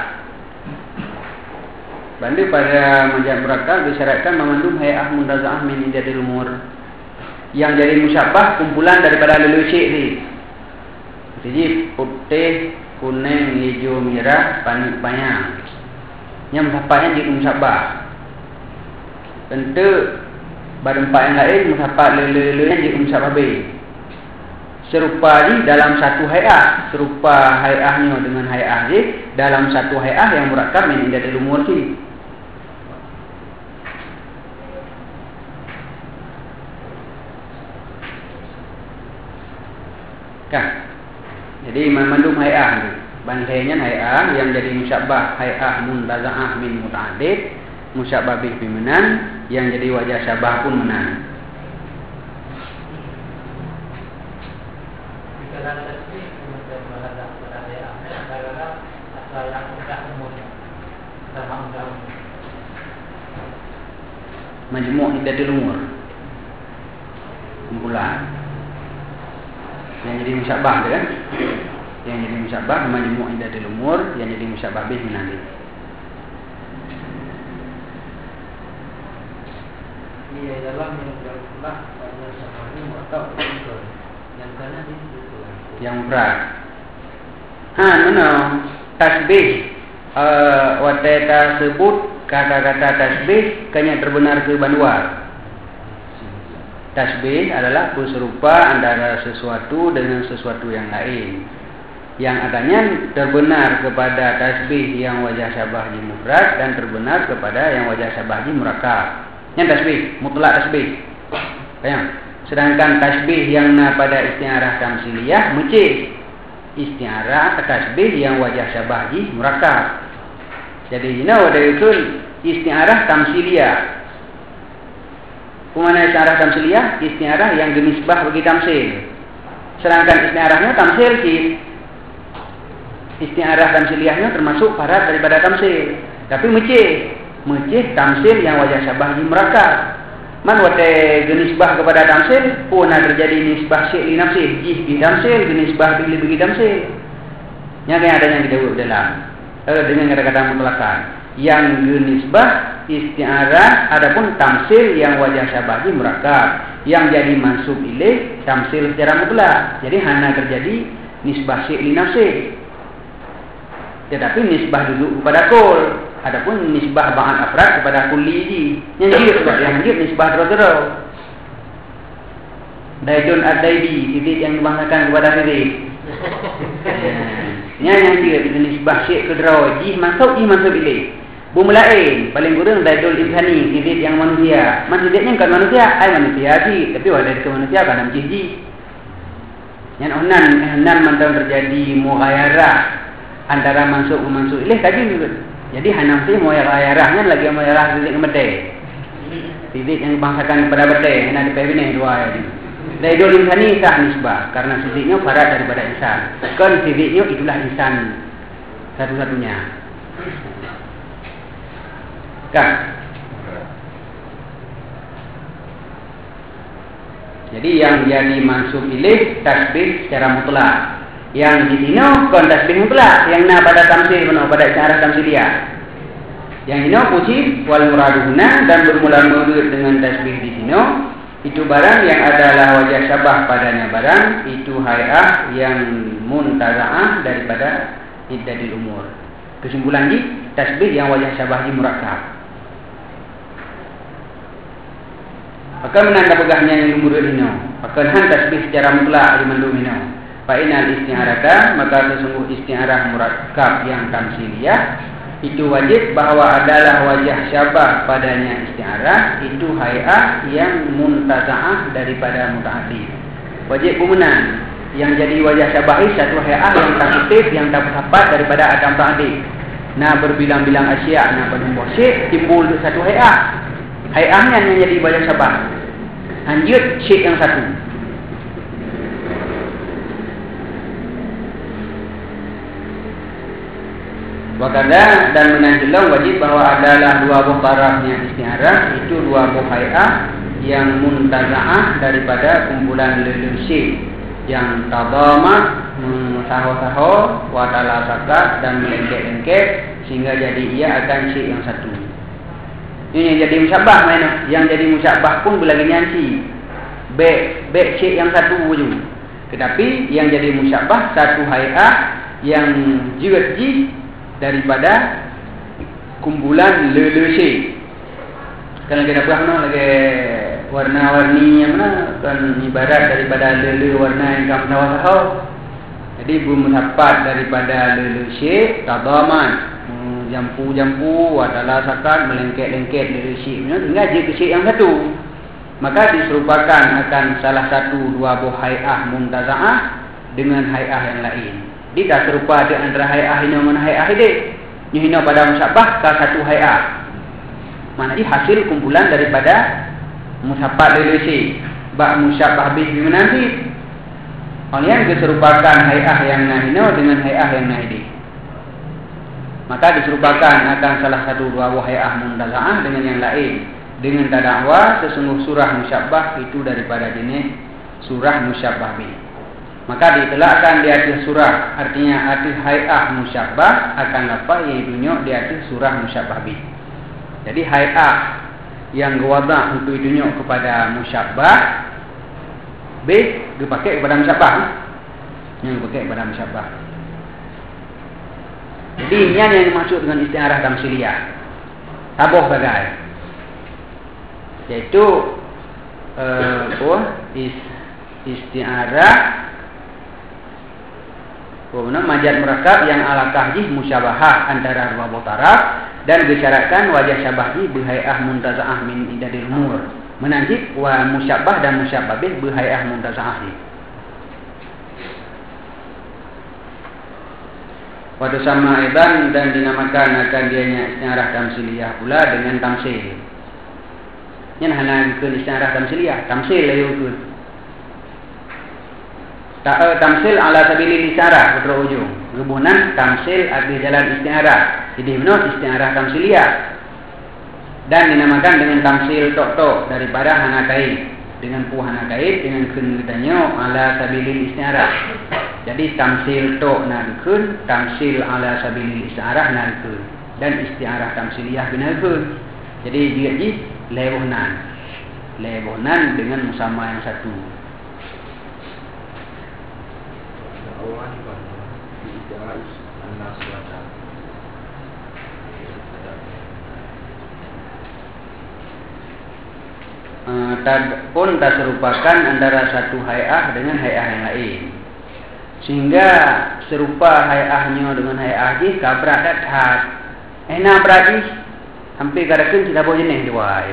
Bandu pada majaz murakab disyaratkan memandum hay'ah mundaza'ah min idadil umur. Yang jadi musyabbah kumpulan daripada lelu syek ni. Jadi putih, kuning, hijau, merah, panjang. Yang musabbahnya jadi musyabbah. Tentu pada empat yang lain musabbah lelu-lelunya jadi musyabbah B. Serupa di dalam satu hay'ah, serupa hay'ahnya dengan hay'ah di dalam satu hay'ah yang murakab min idadil umur si. Kan? Jadi memandum hay'ah tu. Bangkainya hay'ah yang jadi musyabbah hay'ah muntaza'ah min muta'addid, musyabbah bih menan, yang jadi wajah syabah pun menan. Majmu' iddatul umur. Kumpulan yang jadi musyabbah tu kan? Yang jadi musyabbah majmu' iddatul umur, yang jadi musyabbah bih menanding. Ia dalam yang berpula pada samanya murakab yang kana di situ. Yang berat. Mana tasbih wateta sebut kata-kata tasbih kanya terbenar ke banduar. Tasbih adalah serupa antara sesuatu dengan sesuatu yang lain. Yang adanya terbenar kepada tasbih yang wajah syabah di mufrad dan terbenar kepada yang wajah syabah di murakab. Yang tasbih, mutlak tasbih. Bayang. Sedangkan tasbih yang pada isti'arah tamsiliyah mecih. Isti'arah tasbih yang wajah syabah di murakab. Jadi ini ada itu isti'arah tamsiliyah. Kumana isti'arah tamsiliyah? Isti'arah yang dinisbah bagi tamsil. Sedangkan isti'arahnya tamsil ki. Isti'arah tamsiliyahnya termasuk parat daripada tamsil. Tapi mecih tamsil yang wajah syabah di murakab. Man wate genisbah kepada tamsil pun terjadi nisbah syek li nafsih. Jih di tamsil genisbah bila bagi tamsil. Yang ada yang didahului dalam dengan kata-kata mutlakan. Yang genisbah isti'arah adapun tamsil yang wajah syabah di murakab. Yang jadi mansub ilaih tamsil secara mutlak. Jadi hanya terjadi nisbah syek li nafsih. Tetapi nisbah duduk kepada kul. Adapun nisbah ba'an afrad kepada kulli yang dia nisbah terus-terus. Daidun ad-daidi, titik yang dibangsakan kepada titik. Yang dia itu nisbah syek ke draw, jih masuk ilaih. Bumulain, paling kurang daidul insani, titik yang manusia. Maksudnya bukan manusia, manusia sih, tapi wadah ke manusia kan jih. Yang onan mantan terjadi mughayarah antara masuk ilaih tadi juga. Jadi hanafsi mughayarahnya lagi mughayarah titik medai. Titik yang dibangsakan kepada bedai, yang ada pebini dua ini. Daidul insani sah nisbah karena titiknya farat daripada insan. Kan titiknya itulah insan satu-satunya. Kan? Jadi yang jadi mansub ilaih tasbih secara mutlak. Yang di sini kon tasbih mutlak, yang na pada tamsil benar pada isti'arah tamsiliyah. Yang ini puji wal muraduhuna dan bermula-mula dengan tasbih di sini itu barang yang adalah wajah syabah padanya barang itu hay'ah yang muntaza'ah daripada iddadil umur. Kesimpulan di tasbih yang wajah syabah di murakkab. Maka menanda pegahnya yang umur ini. Maka han tasbih secara mutlak di mandum ini. Fa inal isti'arata maka sesungguh isti'arah murakkab yang tamsiliyah itu wajib bahwa adalah wajah syabah padanya isti'arah itu hay'ah yang muntaza'ah daripada muta'addid. Wajib pemenang yang jadi wajah syabah satu hay'ah yang takutib yang tak dapat daripada adam ta'addid. Nah berbilang-bilang asya nah berumur syekh timbul satu hay'ah. Hay'ahnya yang jadi wajah syabah. Lanjut syekh yang satu. Wakada dan menanjilang wajib bahwa adalah dua buah tarafnya isti'arah itu dua buah hay'ah yang muntaza'ah daripada kumpulan lelusi yang tadama saho-saho watala sakat dan melengket-lengket sehingga jadi ia akan syekh yang satu. Ini yang jadi musyabah mana? Yang jadi musyabah pun belagi nyansi be syekh yang satu wujud. Tetapi yang jadi musyabah satu hay'ah yang jiwat daripada kumpulan lelese. Kalau kita faham lagi warna-warninya mana kan ibarat daripada lele warna yang kamu tahu. Jadi belum dapat daripada lelese tadaman jampu-jampu adalah sakat melengket-lengket lelese. Hingga dia ke yang satu. Maka diserupakan akan salah satu dua buah hay'ah muntaza'ah dengan hay'ah yang lain. Dia tak serupa di antara hay'ah ini dengan hay'ah ini. Ini pada musyabah ke satu hay'ah. Mana ini hasil kumpulan daripada musyabah lelesi. Bak musyabah bih bimananti. Kalian keserupakan hay'ah yang nahino dengan hay'ah yang nahidi. Maka diserupakan akan salah satu dua hay'ah muntaza'ah dengan yang lain. Dengan tadakwa sesungguh surah musyabah itu daripada jenis surah musyabah bih. Maka ditelakkan di atas surah, artinya arti hay'ah musyabah akan apa yang ditunjuk di atas surah musyabah bih. Jadi hay'ah yang diwadah untuk ditunjuk kepada musyabah B dipakai kepada musyabah. Yang dipakai kepada musyabah. Jadi ini yang dimaksud dengan isti'arah tamsiliyah. Tabuh bagai yaitu isti'arah majaz murakkab yang ala tahjih musyabahah antara dua buah taraf dan disyaratkan wajah syabahnya bihay'ah muntaza'ah min idadil umur. Menanjib wa musyabah dan musyabah bih bihay'ah muntaza'ah. Waktu sama iban dan dinamakan akan dianya isti'arah tamsiliyah pula dengan tamsil. Ini hanya ke isti'arah tamsiliyah, tamsil layukun. Tamsil ala sabilil isyarah putra ujung. Rubunan tamsil di jalan isti'arah. Jadi benar isti'arah tamsiliyah. Dan dinamakan dengan tamsil tok-tok daripada hana kait. Dengan pu hana kait dengan kemudiannya ala sabilil isti'arah. Jadi tamsil tok nalkun, tamsil ala sabilil isyarah nalkun. Dan isti'arah tamsiliyah binalkun. Jadi dia di lewohnan. Lewohnan dengan musamma yang satu. Allah di isti'arah an-nas wa pun tak serupakan antara satu hay'ah dengan hay'ah yang lain. Sehingga serupa hay'ahnya dengan hay'ah ji kabrak dathat. Enak berarti hampir kadakan tidak boleh jenis diwai.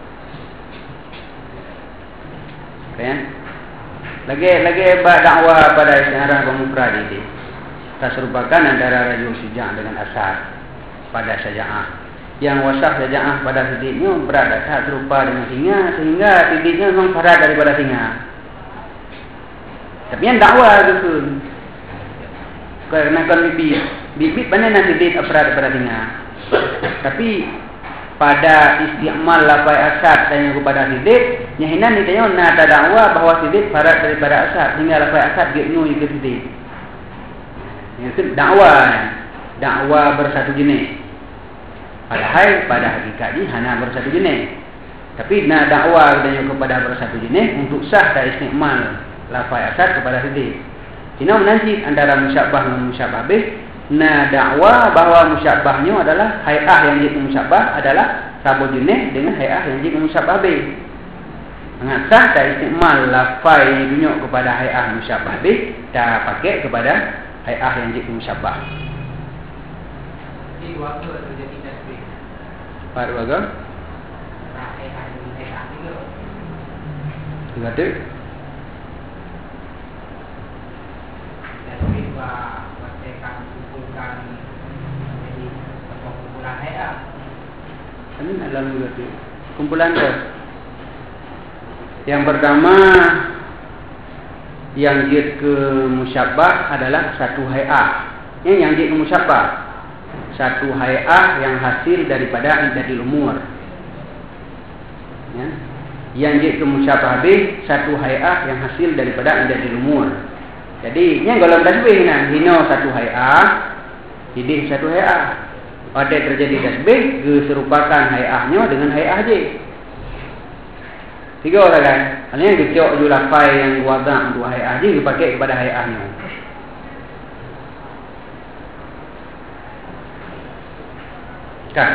Kan? Lagi dakwah pada isti'arah pemufrad ini. Tak serupakan antara rajul syuja' dengan asar pada syaja'ah. Yang wasaf syaja'ah pada tidiknya berada tak serupa dengan singa sehingga tidiknya memang parat daripada singa. Tapi yang dakwah itu karena kan bibit mana nak tidik parat daripada singa. Tapi pada isti'mal lafai asad dan kepada sidik, nyahinan ni tanya nak ada dakwa bahawa sidik farat daripada asad hingga lafai asad dia nyu ke sidik. Itu dakwa bersatu jenis. Padahal pada hakikatnya hanya bersatu jenis. Tapi nak dakwa dan kepada bersatu jenis untuk sah dan isti'mal lafai asad kepada sidik. Ini menanti antara musyabbah dengan musyabbah bih. Nah, dakwa bahawa musyabbahnya adalah hay'ah yang jadi musyabbah adalah satu jenis dengan hay'ah yang jadi musyabbah B. Sangat sah tak istimal lafai yang tunjuk kepada hay'ah musyabbah B, tak pakai kepada hay'ah yang jadi musyabbah. Jadi waktu itu jadi tasbih. Pada waktu? Hay'ah juga. Kata? Tasbih kumpulkan jadi kumpulan hay'ah. Ini dalam berarti kumpulan tu. Yang pertama yang jid ke musyabbah adalah satu hay'ah. Yang jid ke musyabbah satu hay'ah yang hasil daripada iddatul umur. Ya. Yang jid ke musyabbah B satu hay'ah yang hasil daripada iddatul umur. Jadi, yang golongan tasbih nah, hino satu hay'ah, hidih satu hay'ah. Ada terjadi tasbih, serupakan hay'ahnya dengan hay'ah je. 3 orang kan? Hal yang kecok ju lafai yang wadah untuk hay'ah je, dipakai kepada hay'ahnya. Kan?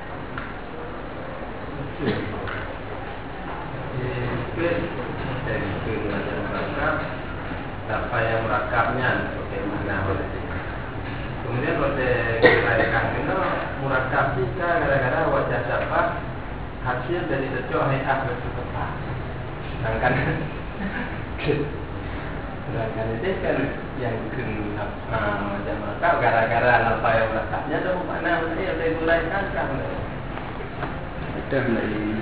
Apa yang merakabnya bagaimana kemudian pada kelayakan itu murakab jika gara-gara wajah dapat hasil dari secok hay'ah bersepetak. Sedangkan itu kan yang kena macam merakab gara-gara apa yang merakabnya itu mana yang dari kelayakan kan Betul lagi.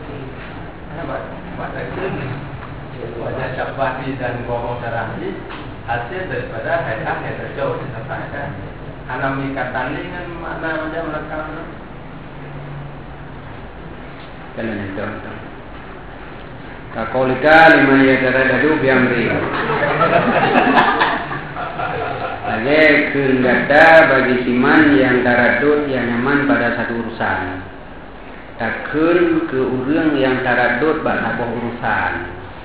Buat wajah syafati dan ngomong terakhir hasil daripada hay'ah yang terjauh disampaikan. Anami katali dengan makna macam mereka Kalau itu. Kakolika lima yadradadu biamri. Lagi kengata bagi siman yang taradud yang nyaman pada satu urusan. Takun ke urang yang taradud pada sebuah urusan.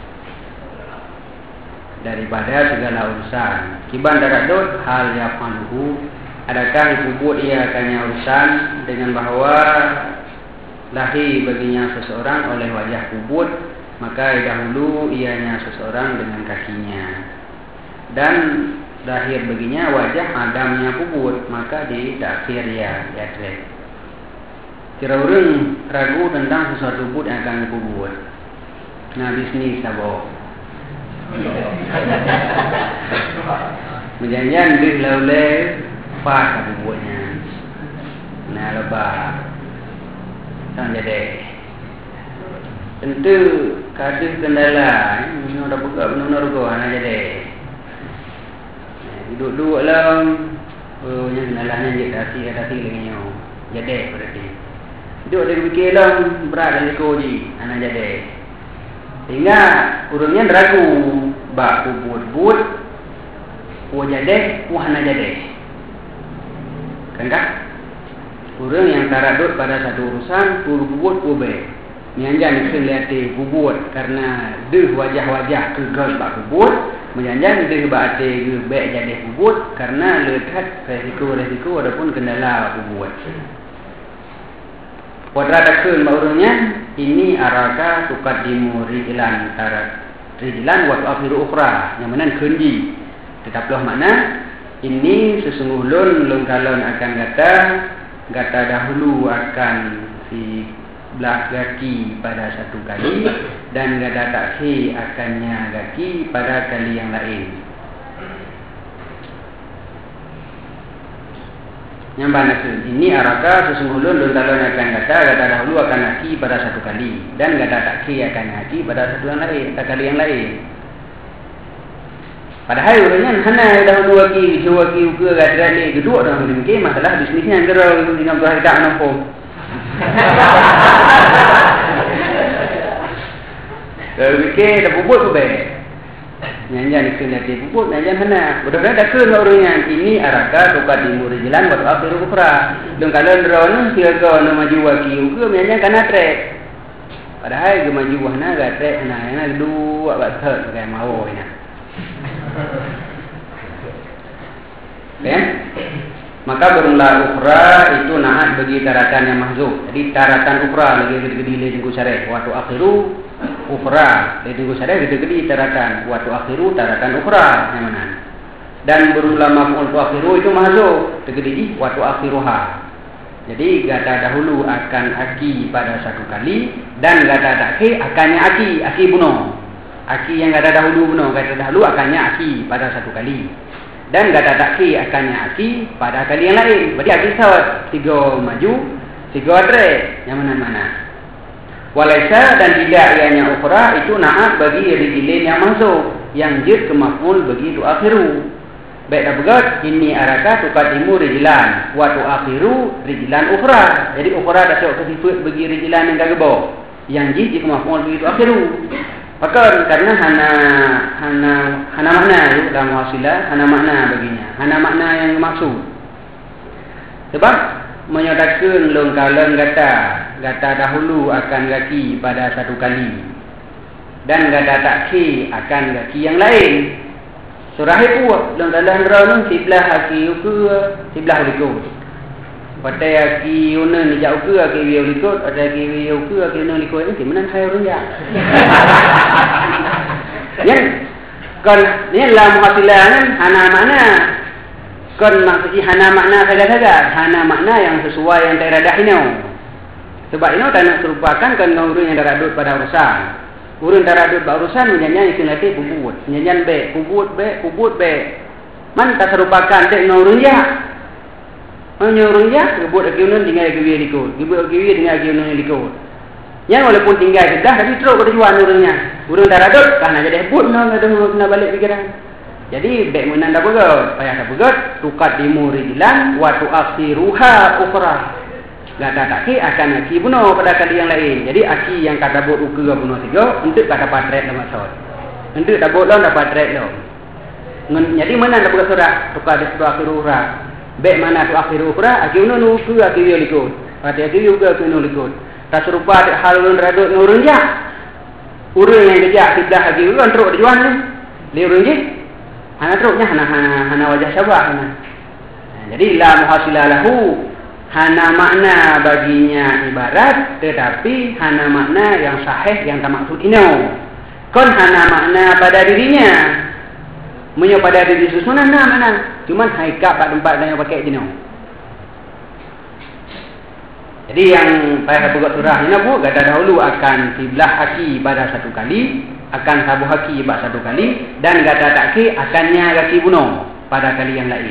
Daripada segala urusan. Kiban taradud hal yafaluhu. Adakah dipubut ia akannya urusan dengan bahawa lahir baginya seseorang oleh wajah pubut, maka dahulu ianya seseorang dengan kakinya. Dan lahir baginya wajah adamnya pubut, maka di takhir ya yadrek. Kira orang ragu tentang sesuatu pubut yang akan dipubut. Nah bisnis sabo. Menjanjian di laulai pas pubutnya. Nah lebah. Tak jadi. Tentu kadang kendala, ini dah buka benar-benar kau anak jadi. Duduk dalam, yang kendalanya je tasi lagi nyo, jadi berarti. Duduk dari fikir dalam berat dari kau je, anak jadi. Sehingga urangnya ragu, bak kubut-but, jadi, anak jadi. Kan tak? Orang yang taradud pada satu urusan pubut pubek. Menjanjan kelihatan pubut karena deh wajah-wajah kegal bak pubut. Menjanjan deh bak ate gebek jadi pubut karena lekat resiko-resiko ataupun kendala pubut. Quadratakun baurungnya ini araka tuqaddimu rijlan rijlan wa tu'akhiru ukhra. Yang mana kunji. Tetaplah makna ini sesungguhnya lungkalon akan kata dahulu akan si belah kaki pada satu kali dan kata takhir akannya kaki pada kali yang lain. Yang mana ini araka sesungguhnya lontalan akan kata dahulu akan kaki pada satu kali dan kata takhir akan kaki pada satu yang lain, kali yang lain. Padahal orangnya hana dahulu waki, ke gadran ni kedua orang mungkin masalah bisnisnya gerau dengan bahasa tak nampak. Fikir dah bubut pun baik. Nyanyian kena di bubut, nyanyian mana? Betul-betul dah kena orangnya. Ini araka tukar timur jalan waktu akhir ukra. Dong kalau drone siapa nak maju waki, ukur nyanyian kena trek. Padahal dia maju wahna gak trek na dua batal kayak mau ini. Maka bermula ukra itu naat bagi taratan yang mahzuf. Jadi taratan ukra lagi gede-gede lagi syarah. Waktu akhiru ukra lagi syarah gede-gede taratan. Waktu akhiru taratan ukra yang mana? Dan bermula maf'ul akhiru itu mahzuf. Gede-gede waktu akhiruha. Jadi kata dahulu akan aki pada satu kali dan kata takhir akannya aki bunuh. Aki yang kata dahulu bunuh, kata dahulu akannya aki pada satu kali. Dan kata takhir akannya aki pada kali yang lain. Berarti aki sawat 3 maju, 3 trek yang mana-mana. Walaisa dan tidak ianya ukhra itu naat bagi rijilin yang masuk, yang jid ke maf'ul begitu akhiru. Baik dah begat, ini araka tukadimu rijilan, waktu akhiru rijilan ukhra. Jadi ukhra dah cakap kesifat bagi rijilan yang gagabah. Yang jid maf'ul begitu akhiru. Maka karena hana makna itu dalam wasilah, hana makna baginya. Hana makna yang maksud. Sebab menyatakan longkalan kata dahulu akan kaki pada satu kali. Dan kata takhir akan kaki yang lain. Surah itu dalam dalam drone sebelah aki ke sebelah likut. Pada aki una ni jauh ke aki dia likut, ada aki dia ke aki una likut ni mana hai orang ya. Yang kan ni dalam hasilah kan hana makna. Kan maksudnya hana makna saja. Hana makna yang sesuai yang teradah ini. Sebab ini tak nak serupakan kan orang yang teradut pada urusan. Urun taradut berurusan menyanyi istilah pubut. Nyanyian pubut be. Man tak serupakan dek ngurun ya. Ngurun ya, gebut akiunan tinggal akiwi likut. Gebut akiwi tinggal akiunan likut. Yang walaupun tinggal kedah tapi teruk bertujuan urunnya. Urun taradut karena jadi pun nak kena balik fikiran. Jadi dek menan dah begat, payah dah begat, tukat dimu rijilan wa tu'akhiruha ukhra. Kata taki akan aki bunuh pada kali yang lain. Jadi aki yang kata buat ukur bunuh 3 untuk kata patret dalam maksud. Untuk tak buat dapat patret dah. Jadi mana nak buat surat tukar di sebelah akhir urah. Baik mana tu akhir urah aki bunuh ukur aki dia likut. Pada aki juga aki bunuh likut. Tak serupa hal ulun radut ngurun je. Urun yang kejak tidak aki ulun teruk dijual ni. Dia urun je. Hana teruknya hana wajah syabah. Jadi la muhasilah lahu. Hana makna baginya ibarat, tetapi hana makna yang sahih yang tak maksud ini. Kon hana makna pada dirinya, menyo pada diri susunan mana? Cuma haikap pada tempat yang pakai ini. Jadi yang pada buka surah ini bu, kata dahulu akan kiblah haki pada satu kali, akan sabuh haki pada satu kali, dan kata takhir akannya kaki bunuh pada kali yang lain.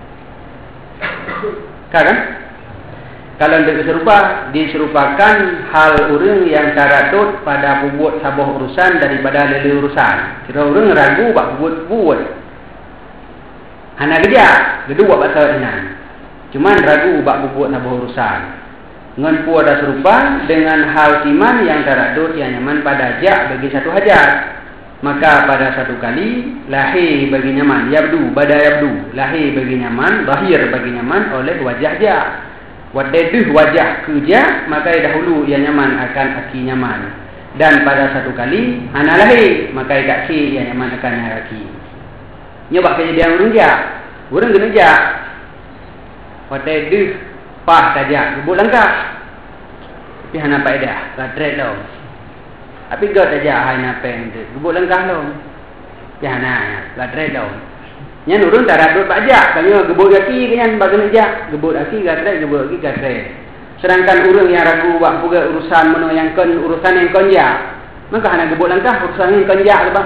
Kan? Kalau untuk diserupakan hal orang yang taradut pada buat sabuh urusan daripada lele urusan. Kira orang ragu bak buat. Hana kerja, kedua bahasa ini. Cuman ragu bak buat sabuh urusan. Ngan pu ada serupa dengan hal siman yang taradut yang nyaman pada hajat bagi satu hajat. Maka pada satu kali lahir bagi nyaman, yabdu, lahir bagi nyaman, bahir bagi nyaman oleh wajah ja. Wadeduh wajah kerja, maka dahulu ia nyaman akan aki nyaman. Dan pada satu kali anak lahir, maka kaki ia nyaman akan aki. Nyoba kejadian urang ja. Urang kena ja. Wadeduh pah saja, gebut langkah. Tapi hana faedah, gadret dah. Tapi gad saja hana peng tu. Gebut langkah dah. Tapi hana gadret dah. Yang urun taradut bajak, kanya gebut kaki kan bagian aja, gebut kaki gadret, gebut kaki gadret. Sedangkan urang yang ragu buat puga urusan mana yang kon urusan yang kon ja, maka hana gebut langkah urusan yang kon ja apa.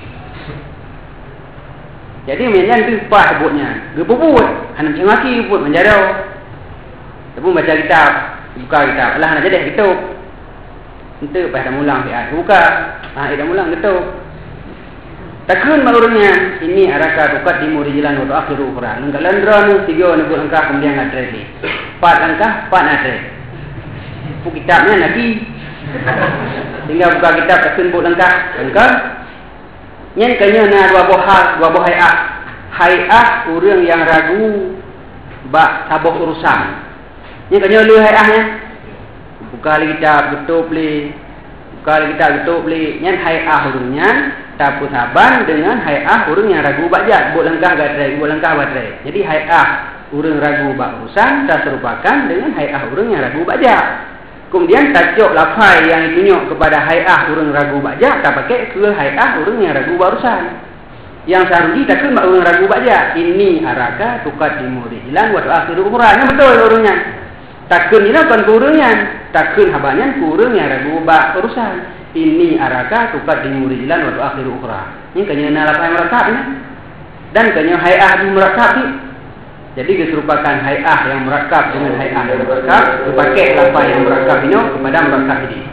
Jadi menyan tu pas gebutnya, gebut hana macam kaki gebut menjarau. Tapi baca kitab, buka kitab, lah hana jadi gitu. Untuk pada mulang dia buka, dah mulang gitu. Takun malurnya ini araka tukat timur jalan waktu akhir ukra. Nengkalan drone 3 nebut langkah kemudian ngadres. 4 langkah 4 ngadres. Buku kitabnya lagi. Tinggal buka kitab takkan buat lengkap. Lengkap. Yang kanya na dua buah hayat. Hayat orang yang ragu bak tabuk urusan. Yang kanya lu hayatnya. Buka kitab betul beli. Buka kitab betul beli. Yang hayat orangnya taput haban dengan hayat orang yang ragu bak jat. Buat lengkap batrai. Jadi hayat orang ragu bak urusan tak serupakan dengan hayat orang yang ragu bak jat. Kemudian tajuk lafai yang ditunjuk kepada hay'ah orang ragu bajak tak pakai ke hay'ah orang yang ragu barusan. Yang seharusnya takkan orang ragu bajak. Ini araka tuqaddimu rijlan wa tu'akhiru ukhra. Yang betul orangnya. Takkan ini bukan ke orangnya. Takkan habannya ke orang yang ragu barusan. Ini araka tuqaddimu rijlan wa tu'akhiru ukhra. Ini kanya lafai merakabnya. Dan kanya hay'ah di merakab ni. Jadi keserupakan hay'ah yang merakab dengan hay'ah yang merakab, dipakai lafaz yang merakab ini kepada merakab ini.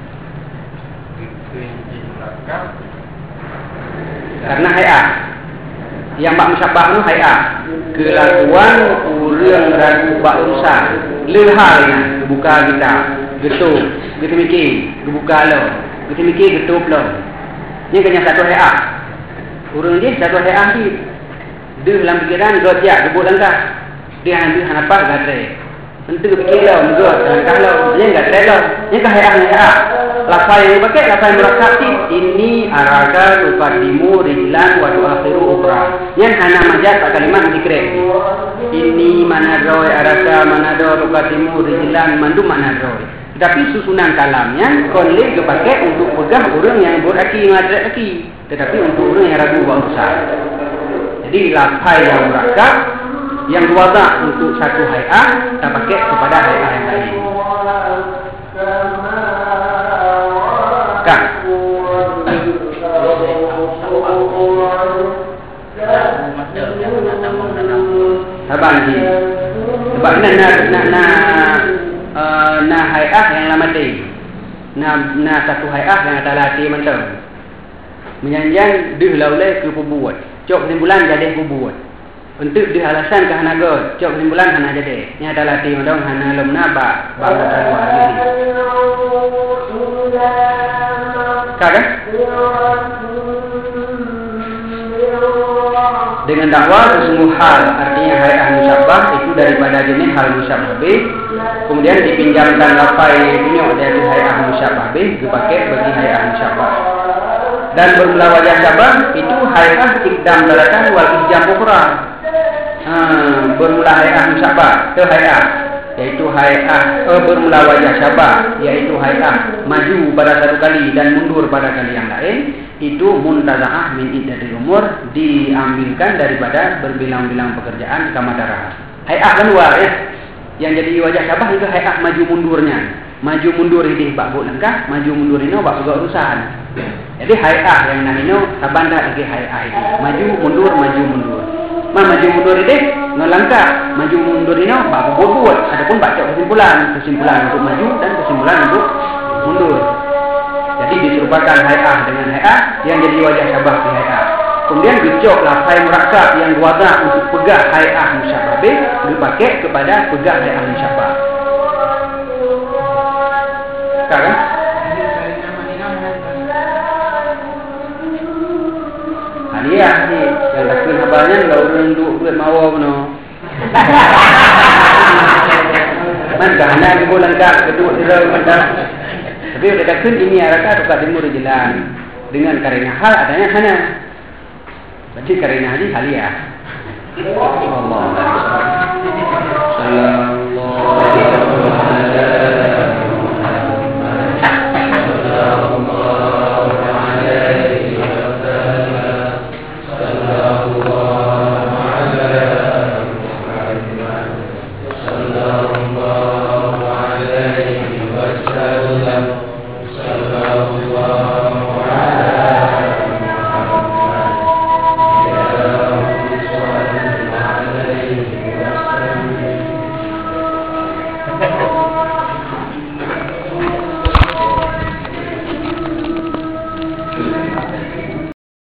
Karena hay'ah yang bak musyabah itu hay'ah, kelakuan orang ragu bak urusan, lehalnya buka kita, getuk, kita mikir, buka lo, kita mikir getuk lo. Ini kena satu hay'ah. Orang ni satu hay'ah ni. Dia dalam fikiran gojak debut langkah. Dia ambil hanapan gadre. Tentu fikir lo, menggod langkah lo. Dia enggak gadre lo. Ini kahayah. Lafaz yang dipakai lafaz merakab ini araka tuqaddimu rijlan wa tu'akhiru ukhra. Yang hana majaz kalimat dikira. Ini mana roy araka mana do tuqaddimu rijlan mandu mana roy. Tetapi susunan kalamnya konle dipakai untuk pegang orang yang beraki ngadre aki. Tetapi untuk orang yang ragu berusaha. Jadi lafaz yang merakab yang diwaza untuk satu hay'ah tak pakai kepada hay'ah yang lain. Kan? Sabar ni. Sebab na hay'ah yang lama mati. Na satu hay'ah yang tak latih mentang. Menyanjang dih laulai ke pembuat. Cok kesimpulan jadi buat. Untuk di alasan ke hanaga, cok kesimpulan hana jadi. Ini adalah latih mandang hana lom naba bangsa dua hari. Kada? Dengan dakwah sesungguh hal, artinya hay'ah musyabah itu daripada jenis hal musyabah B. Kemudian dipinjamkan lafaz tunjuk dari hay'ah musyabah B dipakai bagi hay'ah musyabah. Dan bermula wajah syabah itu hay'ah ikdam daratan wal ijam ukhra. Bermula hay'ah musyabah ke hay'ah yaitu hay'ah bermula wajah syabah yaitu hay'ah maju pada satu kali dan mundur pada kali yang lain itu muntaza'ah min iddatil umur diambilkan daripada berbilang-bilang pekerjaan kamadara. Hay'ah keluar ya. Yang jadi wajah syabah itu hay'ah maju mundurnya. Maju mundur ini bak buat langkah, maju mundur ini bak buat urusan. Jadi hay'ah yang namanya sabanda lagi hay'ah itu. Maju mundur, maju mundur. Maju mundur ini ngelangkah, maju mundur ini bak buat. Adapun baca kesimpulan untuk maju dan kesimpulan untuk mundur. Jadi diserupakan hay'ah dengan hay'ah yang jadi wajah syabah di hay'ah. Kemudian gejok lafaz merakab yang diwaza untuk pegang hay'ah musyabah B dipakai kepada pegang hay'ah musyabah. Sekarang hadiah ni yang takkan habarnya kalau orang duduk duit mawa pun man kahana ke bulan kat kedua dia mentah. Tapi udah takkan ini araka tuqaddimu rijlan dengan karena hal adanya hana. Berarti karena hadis haliah. Allah. Sallallahu alaihi